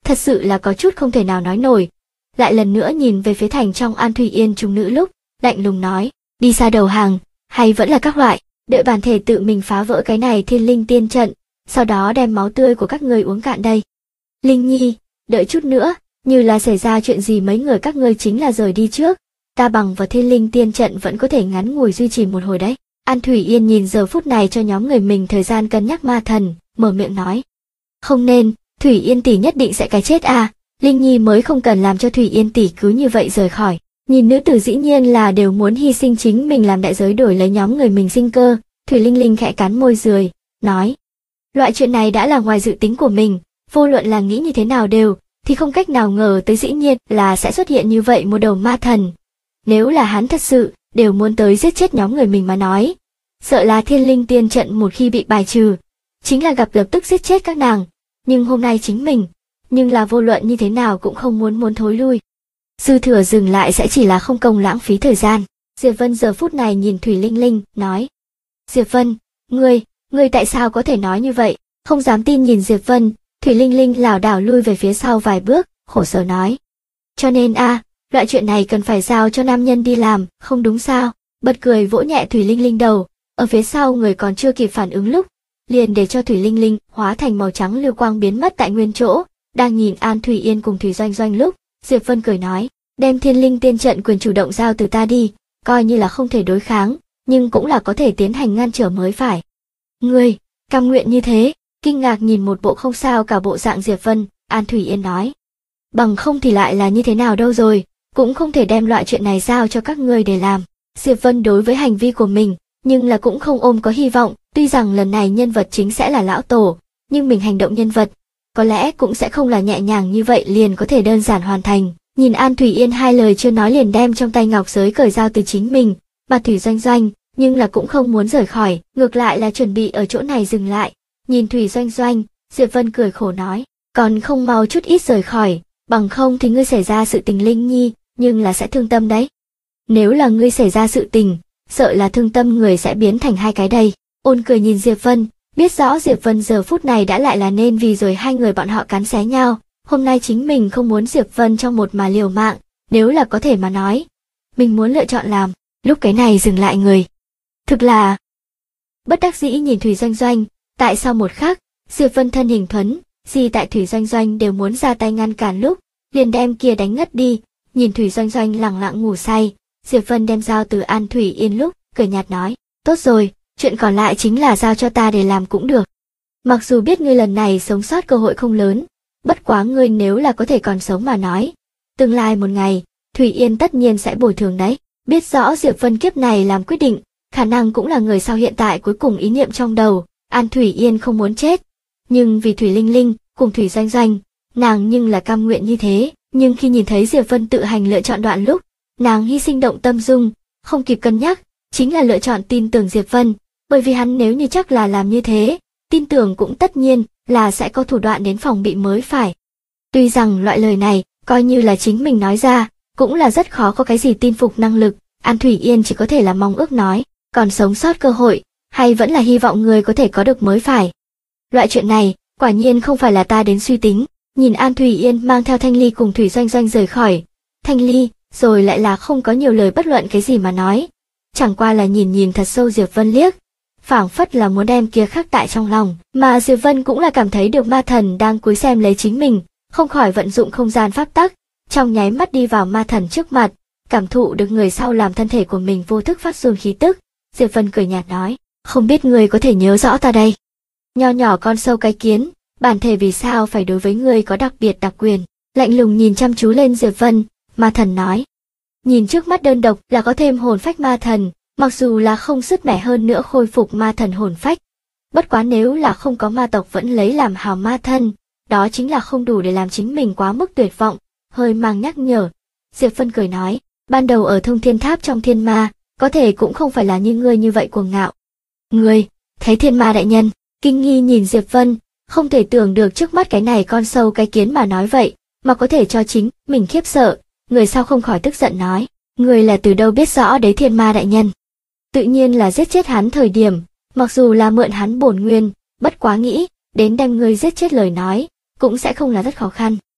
thật sự là có chút không thể nào nói nổi. Lại lần nữa nhìn về phía thành trong An Thủy Yên chúng nữ lúc, lạnh lùng nói, đi xa đầu hàng, hay vẫn là các loại, đợi bản thể tự mình phá vỡ cái này thiên linh tiên trận, sau đó đem máu tươi của các ngươi uống cạn đây. Linh Nhi, đợi chút nữa, như là xảy ra chuyện gì mấy người các ngươi chính là rời đi trước, ta bằng vào thiên linh tiên trận vẫn có thể ngắn ngủi duy trì một hồi đấy. An Thủy Yên nhìn giờ phút này cho nhóm người mình thời gian cân nhắc ma thần, mở miệng nói. Không nên, Thủy Yên tỷ nhất định sẽ cái chết à, Linh Nhi mới không cần làm cho Thủy Yên tỷ cứ như vậy rời khỏi. Nhìn nữ tử dĩ nhiên là đều muốn hy sinh chính mình làm đại giới đổi lấy nhóm người mình sinh cơ, Thủy Linh Linh khẽ cắn môi rười, nói. Loại chuyện này đã là ngoài dự tính của mình, vô luận là nghĩ như thế nào đều, thì không cách nào ngờ tới dĩ nhiên là sẽ xuất hiện như vậy một đầu ma thần. Nếu là hắn thật sự, đều muốn tới giết chết nhóm người mình mà nói. Sợ là thiên linh tiên trận một khi bị bài trừ, chính là gặp lập tức giết chết các nàng. Nhưng hôm nay chính mình, nhưng là vô luận như thế nào cũng không muốn thối lui. Dư thừa dừng lại sẽ chỉ là không công lãng phí thời gian. Diệp Vân giờ phút này nhìn Thủy Linh Linh, nói. Diệp Vân, ngươi tại sao có thể nói như vậy? Không dám tin nhìn Diệp Vân, Thủy Linh Linh lảo đảo lui về phía sau vài bước, khổ sở nói. Cho nên loại chuyện này cần phải giao cho nam nhân đi làm, không đúng sao? Bật cười vỗ nhẹ Thủy Linh Linh đầu, ở phía sau người còn chưa kịp phản ứng lúc, liền để cho Thủy Linh Linh hóa thành màu trắng lưu quang biến mất tại nguyên chỗ. Đang nhìn An Thủy Yên cùng Thủy Doanh Doanh lúc, Diệp Vân cười nói, đem thiên linh tiên trận quyền chủ động giao từ ta đi, coi như là không thể đối kháng, nhưng cũng là có thể tiến hành ngăn trở mới phải. Ngươi, cam nguyện như thế? Kinh ngạc nhìn một bộ không sao cả bộ dạng Diệp Vân, An Thủy Yên nói. Bằng không thì lại là như thế nào đâu rồi, cũng không thể đem loại chuyện này giao cho các ngươi để làm. Diệp Vân đối với hành vi của mình, nhưng là cũng không ôm có hy vọng, tuy rằng lần này nhân vật chính sẽ là lão tổ, nhưng mình hành động nhân vật, có lẽ cũng sẽ không là nhẹ nhàng như vậy liền có thể đơn giản hoàn thành. Nhìn An Thủy Yên hai lời chưa nói liền đem trong tay ngọc giới cởi giao từ chính mình, mà Thủy Doanh Doanh, nhưng là cũng không muốn rời khỏi, ngược lại là chuẩn bị ở chỗ này dừng lại. Nhìn Thủy Doanh Doanh, Diệp Vân cười khổ nói, còn không mau chút ít rời khỏi, bằng không thì ngươi xảy ra sự tình Linh Nhi, nhưng là sẽ thương tâm đấy. Nếu là ngươi xảy ra sự tình, sợ là thương tâm người sẽ biến thành hai cái đây. Ôn cười nhìn Diệp Vân, biết rõ Diệp Vân giờ phút này đã lại là nên vì rồi hai người bọn họ cắn xé nhau. Hôm nay chính mình không muốn Diệp Vân trong một mà liều mạng, nếu là có thể mà nói, mình muốn lựa chọn làm, lúc cái này dừng lại người. Thực là bất đắc dĩ nhìn Thủy Doanh Doanh, tại sao một khắc, Diệp Vân thân hình thuấn, gì tại Thủy Doanh Doanh đều muốn ra tay ngăn cản lúc, liền đem kia đánh ngất đi. Nhìn Thủy Doanh Doanh lẳng lặng ngủ say, Diệp Vân đem giao từ An Thủy Yên lúc, cười nhạt nói, tốt rồi, chuyện còn lại chính là giao cho ta để làm cũng được. Mặc dù biết ngươi lần này sống sót cơ hội không lớn, bất quá ngươi nếu là có thể còn sống mà nói, tương lai một ngày, Thủy Yên tất nhiên sẽ bồi thường đấy. Biết rõ Diệp Vân kiếp này làm quyết định, khả năng cũng là người sau hiện tại cuối cùng ý niệm trong đầu, An Thủy Yên không muốn chết. Nhưng vì Thủy Linh Linh, cùng Thủy Doanh Doanh, nàng nhưng là cam nguyện như thế, nhưng khi nhìn thấy Diệp Vân tự hành lựa chọn đoạn lúc, nàng hy sinh động tâm dung, không kịp cân nhắc, chính là lựa chọn tin tưởng Diệp Vân, bởi vì hắn nếu như chắc là làm như thế, tin tưởng cũng tất nhiên là sẽ có thủ đoạn đến phòng bị mới phải. Tuy rằng loại lời này, coi như là chính mình nói ra, cũng là rất khó có cái gì tin phục năng lực, An Thủy Yên chỉ có thể là mong ước nói, còn sống sót cơ hội, hay vẫn là hy vọng người có thể có được mới phải. Loại chuyện này, quả nhiên không phải là ta đến suy tính. Nhìn An Thủy Yên mang theo Thanh Ly cùng Thủy Doanh Doanh rời khỏi, Thanh Ly, rồi lại là không có nhiều lời bất luận cái gì mà nói. Chẳng qua là nhìn thật sâu Diệp Vân liếc, phảng phất là muốn đem kia khắc tại trong lòng, mà Diệp Vân cũng là cảm thấy được ma thần đang cúi xem lấy chính mình, không khỏi vận dụng không gian pháp tắc, trong nháy mắt đi vào ma thần trước mặt, cảm thụ được người sau làm thân thể của mình vô thức phát run khí tức. Diệp Vân cười nhạt nói, không biết người có thể nhớ rõ ta đây. Nho nhỏ con sâu cái kiến, bản thể vì sao phải đối với ngươi có đặc biệt đặc quyền. Lạnh lùng nhìn chăm chú lên Diệp Vân, ma thần nói. Nhìn trước mắt đơn độc là có thêm hồn phách ma thần, mặc dù là không sứt mẻ hơn nữa khôi phục ma thần hồn phách. Bất quá nếu là không có ma tộc vẫn lấy làm hào ma thân, đó chính là không đủ để làm chính mình quá mức tuyệt vọng, hơi mang nhắc nhở. Diệp Vân cười nói, ban đầu ở Thông Thiên Tháp trong thiên ma, có thể cũng không phải là như ngươi như vậy cuồng ngạo. Ngươi, thấy thiên ma đại nhân, kinh nghi nhìn Diệp Vân, không thể tưởng được trước mắt cái này con sâu cái kiến mà nói vậy, mà có thể cho chính mình khiếp sợ. Người sau không khỏi tức giận nói, người là từ đâu biết rõ đấy thiên ma đại nhân. Tự nhiên là giết chết hắn thời điểm, mặc dù là mượn hắn bổn nguyên, bất quá nghĩ, đến đem ngươi giết chết lời nói, cũng sẽ không là rất khó khăn.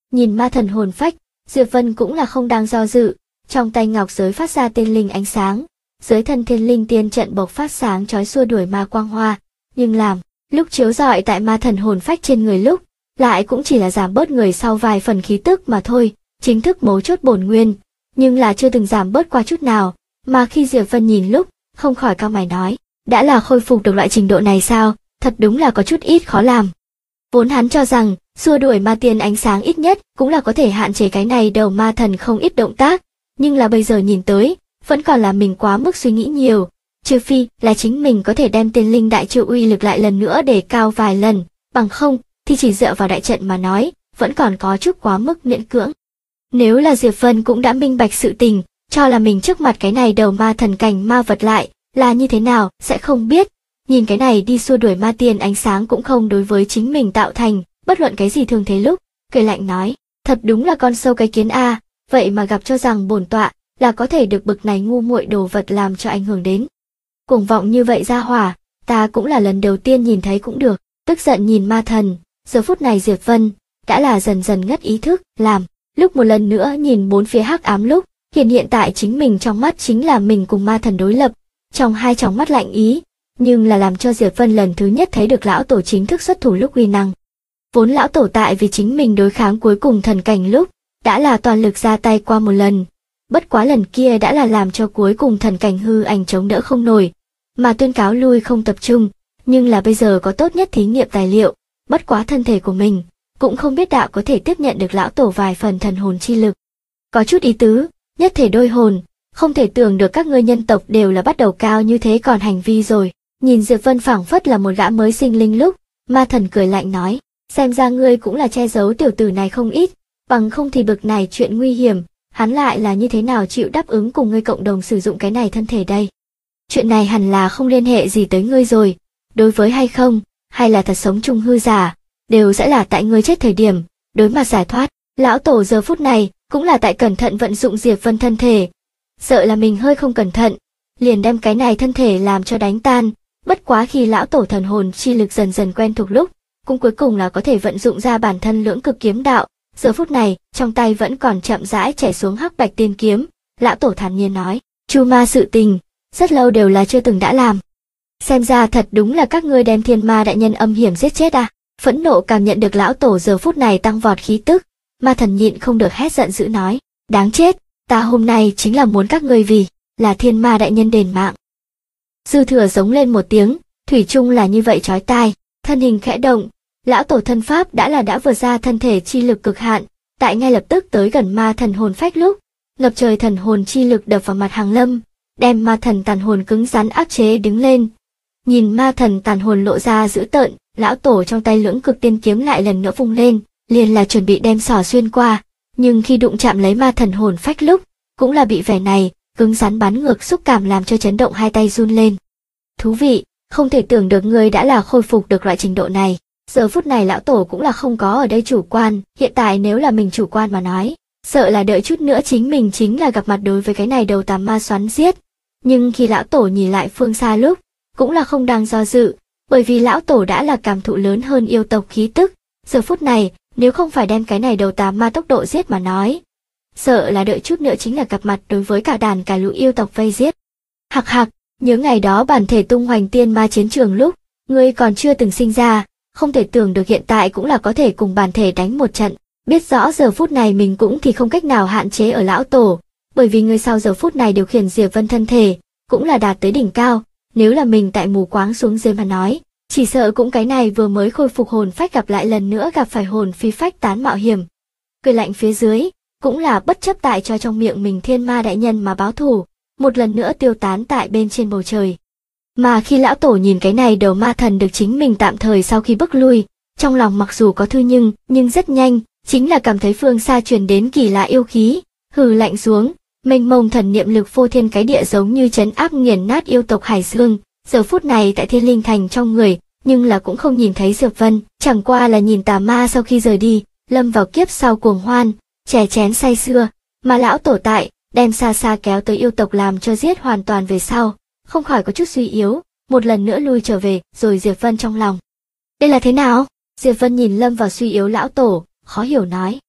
Nhìn ma thần hồn phách, Diệp Vân cũng là không đang do dự, trong tay ngọc giới phát ra tiên linh ánh sáng, dưới thân thiên linh tiên trận bộc phát sáng chói xua đuổi ma quang hoa, nhưng làm lúc chiếu rọi tại ma thần hồn phách trên người lúc, lại cũng chỉ là giảm bớt người sau vài phần khí tức mà thôi, chính thức mấu chốt bổn nguyên, nhưng là chưa từng giảm bớt qua chút nào, mà khi Diệp Vân nhìn lúc, không khỏi cau mày nói, đã là khôi phục được loại trình độ này sao, thật đúng là có chút ít khó làm. Vốn hắn cho rằng, xua đuổi ma tiên ánh sáng ít nhất cũng là có thể hạn chế cái này đầu ma thần không ít động tác, nhưng là bây giờ nhìn tới, vẫn còn là mình quá mức suy nghĩ nhiều, trừ phi là chính mình có thể đem tiên linh đại triệu uy lực lại lần nữa để cao vài lần, bằng không thì chỉ dựa vào đại trận mà nói, vẫn còn có chút quá mức miễn cưỡng. Nếu là Diệp Vân cũng đã minh bạch sự tình, cho là mình trước mặt cái này đầu ma thần cảnh ma vật lại là như thế nào sẽ không biết, nhìn cái này đi xua đuổi ma tiên ánh sáng cũng không đối với chính mình tạo thành bất luận cái gì thương thế lúc, cười lạnh nói, thật đúng là con sâu cái kiến a, vậy mà gặp cho rằng bổn tọa là có thể được bực này ngu muội đồ vật làm cho ảnh hưởng đến. Cuồng vọng như vậy ra hỏa, ta cũng là lần đầu tiên nhìn thấy cũng được, tức giận nhìn ma thần, giờ phút này Diệp Vân đã là dần dần ngất ý thức, làm lúc một lần nữa nhìn bốn phía hắc ám lúc, hiện tại chính mình trong mắt chính là mình cùng ma thần đối lập, trong hai tròng mắt lạnh ý, nhưng là làm cho Diệp Vân lần thứ nhất thấy được lão tổ chính thức xuất thủ lúc uy năng. Vốn lão tổ tại vì chính mình đối kháng cuối cùng thần cảnh lúc, đã là toàn lực ra tay qua một lần, bất quá lần kia đã là làm cho cuối cùng thần cảnh hư ảnh chống đỡ không nổi, mà tuyên cáo lui không tập trung, nhưng là bây giờ có tốt nhất thí nghiệm tài liệu, bất quá thân thể của mình, cũng không biết đạo có thể tiếp nhận được lão tổ vài phần thần hồn chi lực. Có chút ý tứ, nhất thể đôi hồn, không thể tưởng được các ngươi nhân tộc đều là bắt đầu cao như thế còn hành vi rồi. Nhìn Diệp Vân phảng phất là một gã mới sinh linh lúc, ma thần cười lạnh nói, xem ra ngươi cũng là che giấu tiểu tử này không ít, bằng không thì bực này chuyện nguy hiểm, hắn lại là như thế nào chịu đáp ứng cùng ngươi cộng đồng sử dụng cái này thân thể đây. Chuyện này hẳn là không liên hệ gì tới ngươi rồi, đối với hay không, hay là thật sống chung hư giả, đều sẽ là tại ngươi chết thời điểm, đối mặt giải thoát. Lão tổ giờ phút này, cũng là tại cẩn thận vận dụng Diệp Vân thân thể, sợ là mình hơi không cẩn thận, liền đem cái này thân thể làm cho đánh tan, bất quá khi lão tổ thần hồn chi lực dần dần quen thuộc lúc, cũng cuối cùng là có thể vận dụng ra bản thân lưỡng cực kiếm đạo, giờ phút này, trong tay vẫn còn chậm rãi chảy xuống hắc bạch tiên kiếm, lão tổ thản nhiên nói, chu ma sự tình, rất lâu đều là chưa từng đã làm. Xem ra thật đúng là các ngươi đem thiên ma đại nhân âm hiểm giết chết à, phẫn nộ cảm nhận được lão tổ giờ phút này tăng vọt khí tức, ma thần nhịn không được hét giận dữ nói, đáng chết, ta hôm nay chính là muốn các ngươi vì là thiên ma đại nhân đền mạng. Dư Thừa giống lên một tiếng, thủy chung là như vậy chói tai, thân hình khẽ động, lão tổ thân pháp đã vượt ra thân thể chi lực cực hạn, tại ngay lập tức tới gần ma thần hồn phách lúc, ngập trời thần hồn chi lực đập vào mặt Hàng Lâm, đem ma thần tàn hồn cứng rắn áp chế đứng lên. Nhìn ma thần tàn hồn lộ ra dữ tợn, lão tổ trong tay lưỡng cực tiên kiếm lại lần nữa vung lên, liền là chuẩn bị đem xỏ xuyên qua, nhưng khi đụng chạm lấy ma thần hồn phách lúc, cũng là bị vẻ này cứng rắn bắn ngược xúc cảm làm cho chấn động hai tay run lên. Thú vị, không thể tưởng được ngươi đã là khôi phục được loại trình độ này. Giờ phút này lão tổ cũng là không có ở đây chủ quan, hiện tại nếu là mình chủ quan mà nói, sợ là đợi chút nữa chính mình chính là gặp mặt đối với cái này đầu tà ma xoắn giết. Nhưng khi lão tổ nhìn lại phương xa lúc, cũng là không đang do dự, bởi vì lão tổ đã là cảm thụ lớn hơn yêu tộc khí tức. Giờ phút này, nếu không phải đem cái này đầu tà ma tốc độ giết mà nói, sợ là đợi chút nữa chính là gặp mặt đối với cả đàn cả lũ yêu tộc vây giết. Hạc hạc, nhớ ngày đó bản thể tung hoành tiên ma chiến trường lúc, ngươi còn chưa từng sinh ra, không thể tưởng được hiện tại cũng là có thể cùng bản thể đánh một trận. Biết rõ giờ phút này mình cũng thì không cách nào hạn chế ở lão tổ, bởi vì ngươi sau giờ phút này điều khiển Diệp Vân thân thể, cũng là đạt tới đỉnh cao, nếu là mình tại mù quáng xuống dưới mà nói, chỉ sợ cũng cái này vừa mới khôi phục hồn phách gặp lại lần nữa gặp phải hồn phi phách tán mạo hiểm. Cười lạnh phía dưới, cũng là bất chấp tại cho trong miệng mình thiên ma đại nhân mà báo thù, một lần nữa tiêu tán tại bên trên bầu trời. Mà khi lão tổ nhìn cái này đầu ma thần được chính mình tạm thời sau khi bước lui, trong lòng mặc dù có thư nhưng rất nhanh, chính là cảm thấy phương xa truyền đến kỳ lạ yêu khí, hừ lạnh xuống, mênh mông thần niệm lực phô thiên cái địa giống như trấn áp nghiền nát yêu tộc Hải Dương, giờ phút này tại Thiên Linh Thành trong người, nhưng là cũng không nhìn thấy Diệp Vân, chẳng qua là nhìn tà ma sau khi rời đi, lâm vào kiếp sau cuồng hoan, chè chén say sưa, mà lão tổ tại, đem xa xa kéo tới yêu tộc làm cho giết hoàn toàn về sau, không khỏi có chút suy yếu, một lần nữa lui trở về, rồi Diệp Vân trong lòng. Đây là thế nào? Diệp Vân nhìn lâm vào suy yếu lão tổ, khó hiểu nói.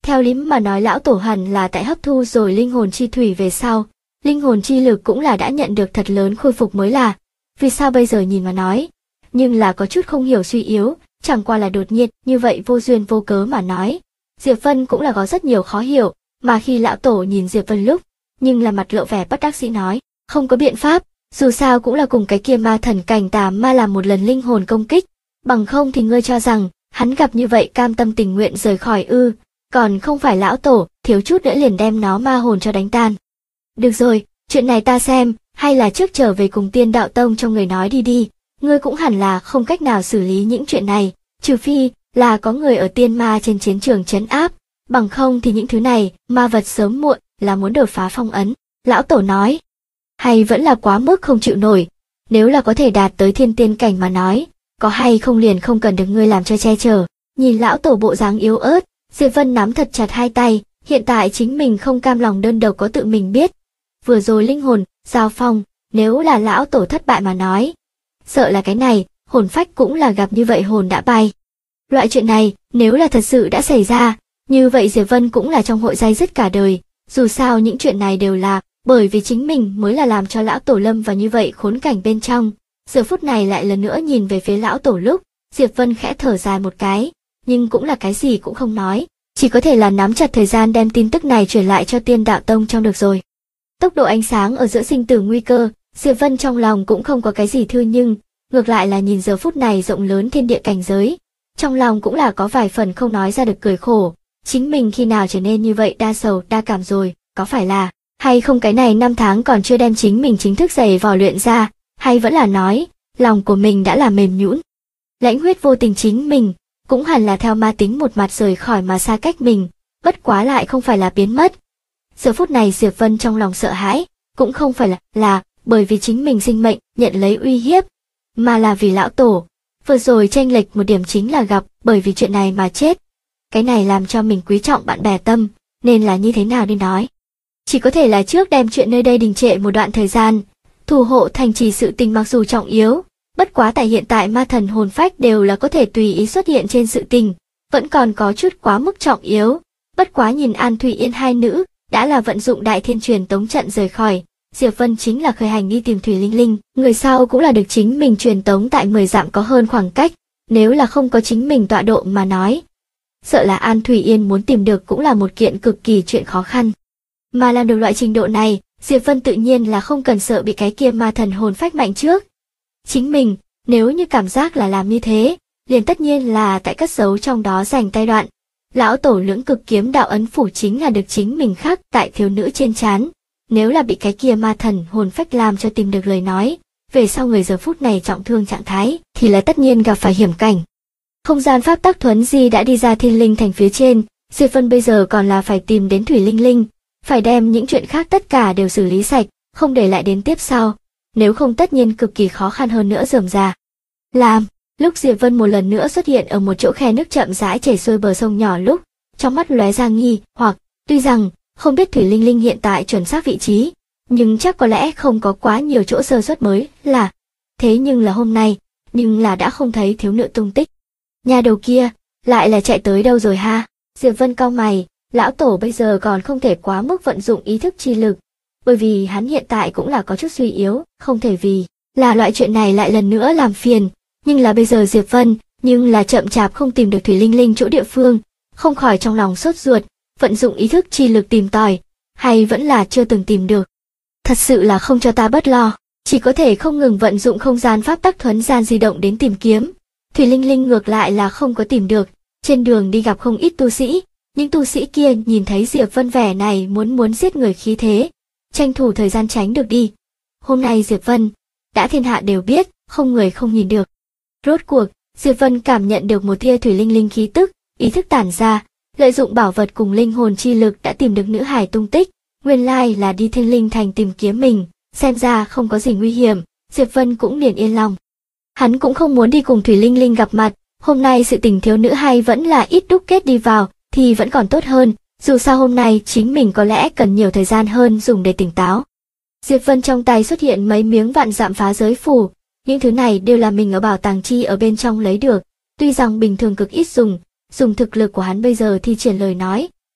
Theo lý mà nói lão tổ hẳn là tại hấp thu rồi linh hồn chi thủy về sau, linh hồn chi lực cũng là đã nhận được thật lớn khôi phục mới là. Vì sao bây giờ nhìn mà nói, nhưng là có chút không hiểu suy yếu, chẳng qua là đột nhiên, như vậy vô duyên vô cớ mà nói. Diệp Vân cũng là có rất nhiều khó hiểu, mà khi lão tổ nhìn Diệp Vân lúc, nhưng là mặt lộ vẻ bất đắc dĩ nói, không có biện pháp, dù sao cũng là cùng cái kia ma thần cảnh tà ma làm một lần linh hồn công kích, bằng không thì ngươi cho rằng, hắn gặp như vậy cam tâm tình nguyện rời khỏi ư, còn không phải lão tổ, thiếu chút nữa liền đem nó ma hồn cho đánh tan. Được rồi, chuyện này ta xem, hay là trước trở về cùng Tiên Đạo Tông cho người nói đi, ngươi cũng hẳn là không cách nào xử lý những chuyện này, trừ phi là có người ở tiên ma trên chiến trường trấn áp, bằng không thì những thứ này, ma vật sớm muộn là muốn đột phá phong ấn. Lão tổ nói, hay vẫn là quá mức không chịu nổi, nếu là có thể đạt tới thiên tiên cảnh mà nói, có hay không liền không cần được ngươi làm cho che chở. Nhìn lão tổ bộ dáng yếu ớt, Diệp Vân nắm thật chặt hai tay, hiện tại chính mình không cam lòng đơn độc có tự mình biết. Vừa rồi linh hồn, giao phong, nếu là lão tổ thất bại mà nói, sợ là cái này, hồn phách cũng là gặp như vậy hồn đã bay. Loại chuyện này, nếu là thật sự đã xảy ra, như vậy Diệp Vân cũng là trong hội day dứt cả đời, dù sao những chuyện này đều là, bởi vì chính mình mới là làm cho lão tổ lâm vào như vậy khốn cảnh bên trong. Giờ phút này lại lần nữa nhìn về phía lão tổ lúc, Diệp Vân khẽ thở dài một cái, nhưng cũng là cái gì cũng không nói, chỉ có thể là nắm chặt thời gian đem tin tức này truyền lại cho Tiên Đạo Tông trong được rồi. Tốc độ ánh sáng ở giữa sinh tử nguy cơ, Diệp Vân trong lòng cũng không có cái gì thư nhưng, ngược lại là nhìn giờ phút này rộng lớn thiên địa cảnh giới, trong lòng cũng là có vài phần không nói ra được cười khổ, chính mình khi nào trở nên như vậy đa sầu đa cảm rồi, có phải là, hay không cái này 5 tháng còn chưa đem chính mình chính thức giày vò luyện ra, hay vẫn là nói, lòng của mình đã là mềm nhũn. Lãnh huyết vô tình chính mình, cũng hẳn là theo ma tính một mặt rời khỏi mà xa cách mình, bất quá lại không phải là biến mất. Giờ phút này Diệp Vân trong lòng sợ hãi, cũng không phải là bởi vì chính mình sinh mệnh nhận lấy uy hiếp, mà là vì lão tổ. Vừa rồi chênh lệch một điểm chính là gặp bởi vì chuyện này mà chết. Cái này làm cho mình quý trọng bạn bè tâm, nên là như thế nào đi nói. Chỉ có thể là trước đem chuyện nơi đây đình trệ một đoạn thời gian, thủ hộ thành trì sự tình mặc dù trọng yếu, bất quá tại hiện tại ma thần hồn phách đều là có thể tùy ý xuất hiện trên sự tình, vẫn còn có chút quá mức trọng yếu. Bất quá nhìn An Thủy Yên hai nữ, đã là vận dụng đại thiên truyền tống trận rời khỏi, Diệp Vân chính là khởi hành đi tìm Thủy Linh Linh, người sau cũng là được chính mình truyền tống tại 10 dặm có hơn khoảng cách, nếu là không có chính mình tọa độ mà nói. Sợ là An Thủy Yên muốn tìm được cũng là một kiện cực kỳ chuyện khó khăn. Mà làm được loại trình độ này, Diệp Vân tự nhiên là không cần sợ bị cái kia ma thần hồn phách mạnh trước. Chính mình, nếu như cảm giác là làm như thế, liền tất nhiên là tại cất giấu trong đó dành tay đoạn. Lão tổ lưỡng cực kiếm đạo ấn phủ chính là được chính mình khắc tại thiếu nữ trên trán. Nếu là bị cái kia ma thần hồn phách làm cho tìm được lời nói, về sau người giờ phút này trọng thương trạng thái, thì là tất nhiên gặp phải hiểm cảnh. Không gian pháp tắc thuấn di đã đi ra thiên linh thành phía trên, Diệp Vân bây giờ còn là phải tìm đến Thủy Linh Linh, phải đem những chuyện khác tất cả đều xử lý sạch, không để lại đến tiếp sau, nếu không tất nhiên cực kỳ khó khăn hơn nữa rườm rà. Làm, lúc Diệp Vân một lần nữa xuất hiện ở một chỗ khe nước chậm rãi chảy xuôi bờ sông nhỏ lúc, trong mắt lóe ra nghi hoặc, tuy rằng không biết Thủy Linh Linh hiện tại chuẩn xác vị trí, nhưng chắc có lẽ không có quá nhiều chỗ sơ suất mới là. Thế nhưng là hôm nay, nhưng là đã không thấy thiếu nữ tung tích. Nhà đầu kia, lại là chạy tới đâu rồi ha? Diệp Vân cau mày, lão tổ bây giờ còn không thể quá mức vận dụng ý thức chi lực, bởi vì hắn hiện tại cũng là có chút suy yếu, không thể vì là loại chuyện này lại lần nữa làm phiền, nhưng là bây giờ Diệp Vân, nhưng là chậm chạp không tìm được Thủy Linh Linh chỗ địa phương, không khỏi trong lòng sốt ruột, vận dụng ý thức chi lực tìm tòi, hay vẫn là chưa từng tìm được. Thật sự là không cho ta bất lo, chỉ có thể không ngừng vận dụng không gian pháp tắc thuấn gian di động đến tìm kiếm. Thủy Linh Linh ngược lại là không có tìm được, trên đường đi gặp không ít tu sĩ, những tu sĩ kia nhìn thấy Diệp Vân vẻ này muốn giết người khí thế, tranh thủ thời gian tránh được đi. Hôm nay Diệp Vân, đã thiên hạ đều biết, không người không nhìn được. Rốt cuộc, Diệp Vân cảm nhận được một tia Thủy Linh Linh khí tức, ý thức tản ra, lợi dụng bảo vật cùng linh hồn chi lực đã tìm được nữ hải tung tích, nguyên lai là đi Thiên Linh thành tìm kiếm mình, xem ra không có gì nguy hiểm, Diệp Vân cũng liền yên lòng. Hắn cũng không muốn đi cùng Thủy Linh Linh gặp mặt, hôm nay sự tình thiếu nữ hay vẫn là ít đúc kết đi vào, thì vẫn còn tốt hơn, dù sao hôm nay chính mình có lẽ cần nhiều thời gian hơn dùng để tỉnh táo. Diệp Vân trong tay xuất hiện mấy miếng vạn dặm phá giới phù, những thứ này đều là mình ở bảo tàng chi ở bên trong lấy được, tuy rằng bình thường cực ít dùng thực lực của hắn bây giờ thi triển lời nói,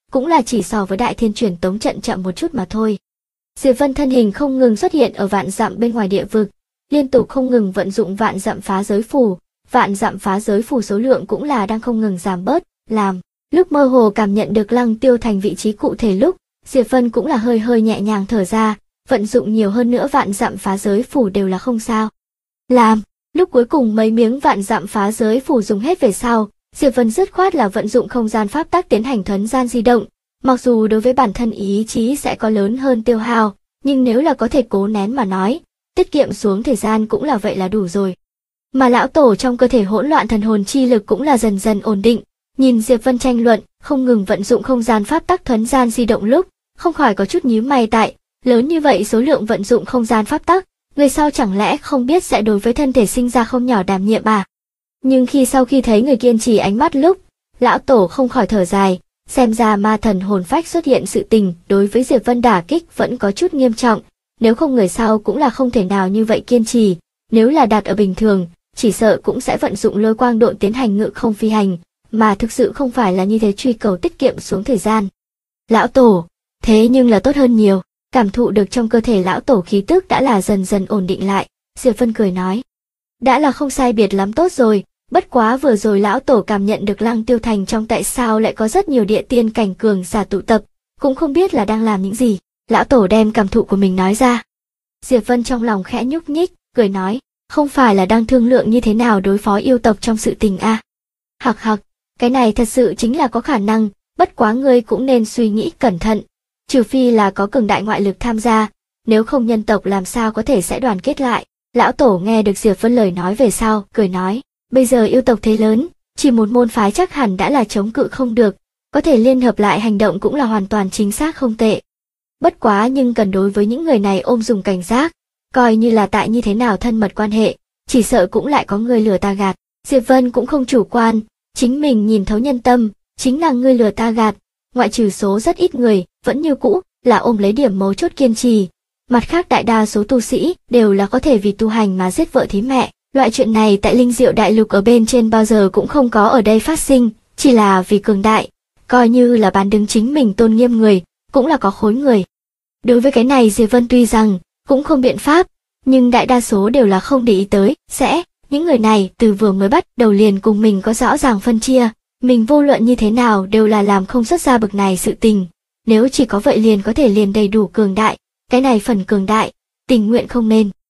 cũng là chỉ so với Đại Thiên truyền tống trận chậm một chút mà thôi. Diệp Vân thân hình không ngừng xuất hiện ở vạn dặm bên ngoài địa vực, liên tục không ngừng vận dụng vạn dặm phá giới phù, vạn dặm phá giới phù số lượng cũng là đang không ngừng giảm bớt, làm lúc mơ hồ cảm nhận được Lăng Tiêu Thành vị trí cụ thể lúc, Diệp Vân cũng là hơi hơi nhẹ nhàng thở ra, vận dụng nhiều hơn nữa vạn dặm phá giới phù đều là không sao. Làm lúc cuối cùng mấy miếng vạn dặm phá giới phù dùng hết về sau, Diệp Vân dứt khoát là vận dụng không gian pháp tắc tiến hành thuấn gian di động, mặc dù đối với bản thân ý chí sẽ có lớn hơn tiêu hao, nhưng nếu là có thể cố nén mà nói, tiết kiệm xuống thời gian cũng là vậy là đủ rồi. Mà lão tổ trong cơ thể hỗn loạn thần hồn chi lực cũng là dần dần ổn định, nhìn Diệp Vân tranh luận, không ngừng vận dụng không gian pháp tắc thuấn gian di động lúc, không khỏi có chút nhíu mày tại, lớn như vậy số lượng vận dụng không gian pháp tắc, người sau chẳng lẽ không biết sẽ đối với thân thể sinh ra không nhỏ đảm nhiệm à? Nhưng sau khi thấy người kiên trì ánh mắt lúc, lão tổ không khỏi thở dài, xem ra ma thần hồn phách xuất hiện sự tình đối với Diệp Vân đả kích vẫn có chút nghiêm trọng, nếu không người sau cũng là không thể nào như vậy kiên trì, nếu là đặt ở bình thường, chỉ sợ cũng sẽ vận dụng lôi quang độn tiến hành ngự không phi hành, mà thực sự không phải là như thế truy cầu tiết kiệm xuống thời gian. Lão tổ, thế nhưng là tốt hơn nhiều, cảm thụ được trong cơ thể lão tổ khí tức đã là dần dần ổn định lại, Diệp Vân cười nói. Đã là không sai biệt lắm tốt rồi, bất quá vừa rồi lão tổ cảm nhận được Lăng Tiêu Thành trong tại sao lại có rất nhiều địa tiên cảnh cường giả tụ tập, cũng không biết là đang làm những gì, lão tổ đem cảm thụ của mình nói ra. Diệp Vân trong lòng khẽ nhúc nhích, cười nói, không phải là đang thương lượng như thế nào đối phó yêu tộc trong sự tình à? Hặc hặc, cái này thật sự chính là có khả năng, bất quá ngươi cũng nên suy nghĩ cẩn thận, trừ phi là có cường đại ngoại lực tham gia, nếu không nhân tộc làm sao có thể sẽ đoàn kết lại. Lão tổ nghe được Diệp Vân lời nói về sau, cười nói, bây giờ yêu tộc thế lớn, chỉ một môn phái chắc hẳn đã là chống cự không được, có thể liên hợp lại hành động cũng là hoàn toàn chính xác không tệ. Bất quá nhưng cần đối với những người này ôm dùng cảnh giác, coi như là tại như thế nào thân mật quan hệ, chỉ sợ cũng lại có người lừa ta gạt. Diệp Vân cũng không chủ quan, chính mình nhìn thấu nhân tâm, chính là ngươi lừa ta gạt, ngoại trừ số rất ít người, vẫn như cũ, là ôm lấy điểm mấu chốt kiên trì. Mặt khác đại đa số tu sĩ đều là có thể vì tu hành mà giết vợ thí mẹ, loại chuyện này tại Linh Diệu Đại Lục ở bên trên bao giờ cũng không có ở đây phát sinh, chỉ là vì cường đại, coi như là bán đứng chính mình tôn nghiêm người, cũng là có khối người. Đối với cái này Diệp Vân tuy rằng cũng không biện pháp, nhưng đại đa số đều là không để ý tới, những người này từ vừa mới bắt đầu liền cùng mình có rõ ràng phân chia, mình vô luận như thế nào đều là làm không xuất ra bực này sự tình, nếu chỉ có vậy liền có thể liền đầy đủ cường đại, cái này phần cường đại, tình nguyện không nên.